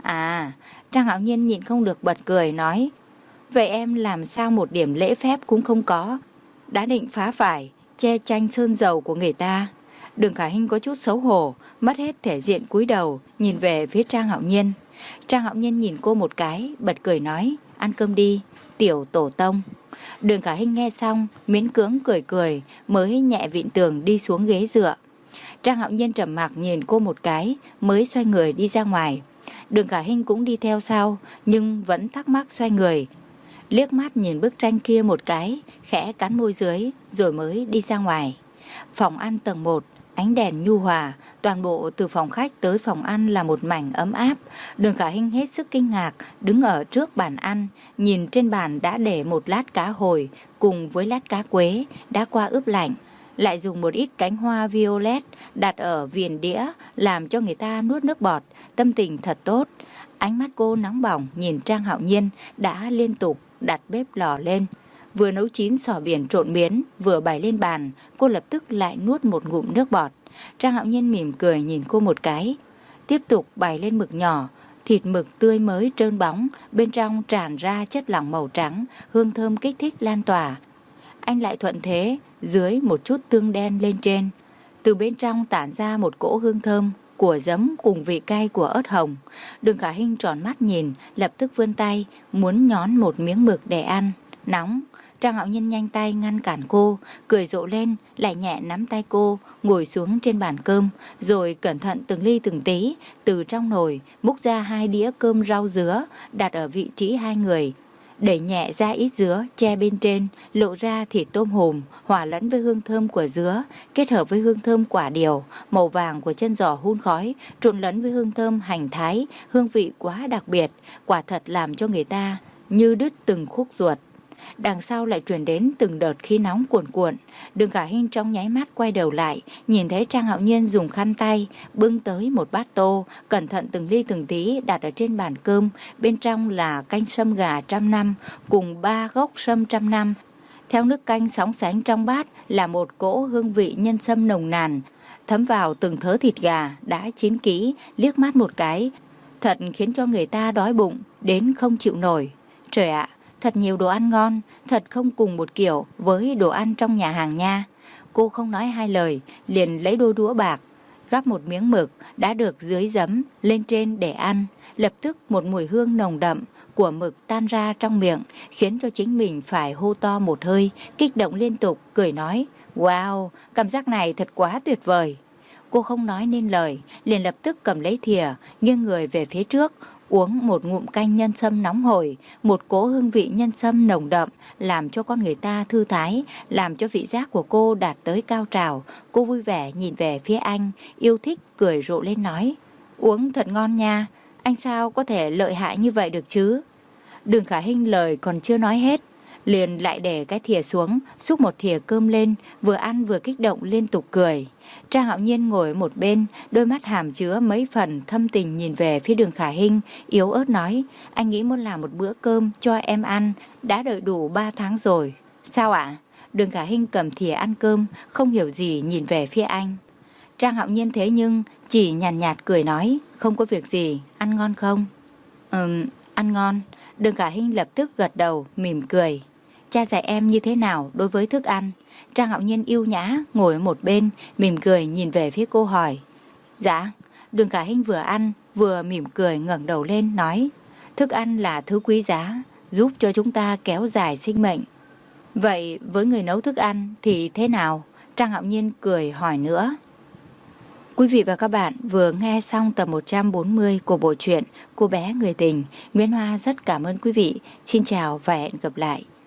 À, Trang Hạo Nhiên nhịn không được bật cười nói: Vậy em làm sao một điểm lễ phép cũng không có, đã định phá phải che tranh sơn dầu của người ta? Đường Khả Hinh có chút xấu hổ, mất hết thể diện, cúi đầu nhìn về phía Trang Hạo Nhiên. Trang Hạo Nhiên nhìn cô một cái, bật cười nói: Ăn cơm đi, tiểu tổ tông. Đường Khả Hinh nghe xong, miễn cưỡng cười cười, mới nhẹ vịn tường đi xuống ghế dựa. Trang Hạo Nhiên trầm mặc nhìn cô một cái, mới xoay người đi ra ngoài. Đường Khả Hinh cũng đi theo sau, nhưng vẫn thắc mắc xoay người, liếc mắt nhìn bức tranh kia một cái, khẽ cắn môi dưới, rồi mới đi ra ngoài. Phòng ăn tầng một, ánh đèn nhu hòa, toàn bộ từ phòng khách tới phòng ăn là một mảnh ấm áp. Đường Khả Hinh hết sức kinh ngạc, đứng ở trước bàn ăn, nhìn trên bàn đã để một lát cá hồi cùng với lát cá quế đã qua ướp lạnh, lại dùng một ít cánh hoa violet đặt ở viền đĩa, làm cho người ta nuốt nước bọt. Tâm tình thật tốt. Ánh mắt cô nóng bỏng nhìn Trang Hạo Nhiên đã liên tục đặt bếp lò lên, vừa nấu chín sò biển trộn miến, vừa bày lên bàn. Cô lập tức lại nuốt một ngụm nước bọt. Trang Hạo Nhiên mỉm cười nhìn cô một cái, tiếp tục bày lên mực nhỏ, thịt mực tươi mới trơn bóng, bên trong tràn ra chất lỏng màu trắng, hương thơm kích thích lan tỏa. Anh lại thuận thế dưới một chút tương đen lên trên, từ bên trong tản ra một cỗ hương thơm của giấm cùng vị cay của ớt hồng. Đường Khả Hinh tròn mắt nhìn, lập tức vươn tay muốn nhón một miếng mực để ăn. Nóng. Trang Hạo Nhiên nhanh tay ngăn cản cô, cười rộ lên, lại nhẹ nắm tay cô ngồi xuống trên bàn cơm, rồi cẩn thận từng ly từng tí từ trong nồi múc ra hai đĩa cơm rau dứa đặt ở vị trí hai người, đẩy nhẹ ra ít dứa che bên trên, lộ ra thịt tôm hùm hòa lẫn với hương thơm của dứa, kết hợp với hương thơm quả điều màu vàng của chân giò hun khói, trộn lẫn với hương thơm hành thái, hương vị quá đặc biệt, quả thật làm cho người ta như đứt từng khúc ruột. Đằng sau lại truyền đến từng đợt khí nóng cuồn cuộn. Đường Khả Hinh trong nháy mắt quay đầu lại, nhìn thấy Trang Hạo Nhiên dùng khăn tay bưng tới một bát tô, cẩn thận từng ly từng tí đặt ở trên bàn cơm. Bên trong là canh sâm gà trăm năm cùng ba gốc sâm trăm năm. Theo nước canh sóng sánh trong bát là một cỗ hương vị nhân sâm nồng nàn, thấm vào từng thớ thịt gà đã chín kỹ. Liếc mắt một cái, thật khiến cho người ta đói bụng đến không chịu nổi. Trời ạ! Thật nhiều đồ ăn ngon, thật không cùng một kiểu với đồ ăn trong nhà hàng nha. Cô không nói hai lời, liền lấy đôi đũa bạc, gắp một miếng mực đã được dưới giấm lên trên để ăn. Lập tức một mùi hương nồng đậm của mực tan ra trong miệng, khiến cho chính mình phải hô to một hơi, kích động liên tục, cười nói: Wow, cảm giác này thật quá tuyệt vời. Cô không nói nên lời, liền lập tức cầm lấy thìa, nghiêng người về phía trước, Uống một ngụm canh nhân sâm nóng hổi, một cỗ hương vị nhân sâm nồng đậm, làm cho con người ta thư thái, làm cho vị giác của cô đạt tới cao trào. Cô vui vẻ nhìn về phía anh, yêu thích, cười rộ lên nói: uống thật ngon nha, anh sao có thể lợi hại như vậy được chứ? Đường Khả Hinh lời còn chưa nói hết, liền lại để cái thìa xuống, xúc một thìa cơm lên, vừa ăn vừa kích động liên tục cười. Trang Hạo Nhiên ngồi ở một bên, đôi mắt hàm chứa mấy phần thâm tình nhìn về phía Đường Khả Hinh, yếu ớt nói: anh nghĩ muốn làm một bữa cơm cho em ăn, đã đợi đủ ba tháng rồi. Sao ạ? Đường Khả Hinh cầm thìa ăn cơm, không hiểu gì nhìn về phía anh. Trang Hạo Nhiên thế nhưng chỉ nhàn nhạt, nhạt cười nói: không có việc gì, ăn ngon không? Ừm, ăn ngon. Đường Khả Hinh lập tức gật đầu, mỉm cười. Cha dạy em như thế nào đối với thức ăn? Trang Hạo Nhiên yêu nhã ngồi ở một bên, mỉm cười nhìn về phía cô hỏi. Dạ. Đường Khả Hinh vừa ăn vừa mỉm cười ngẩng đầu lên nói: thức ăn là thứ quý giá, giúp cho chúng ta kéo dài sinh mệnh. Vậy với người nấu thức ăn thì thế nào? Trang Hạo Nhiên cười hỏi nữa. Quý vị và các bạn vừa nghe xong tập một trăm bốn mươi của bộ truyện Cô bé người tình. Nguyễn Hoa rất cảm ơn quý vị. Xin chào và hẹn gặp lại.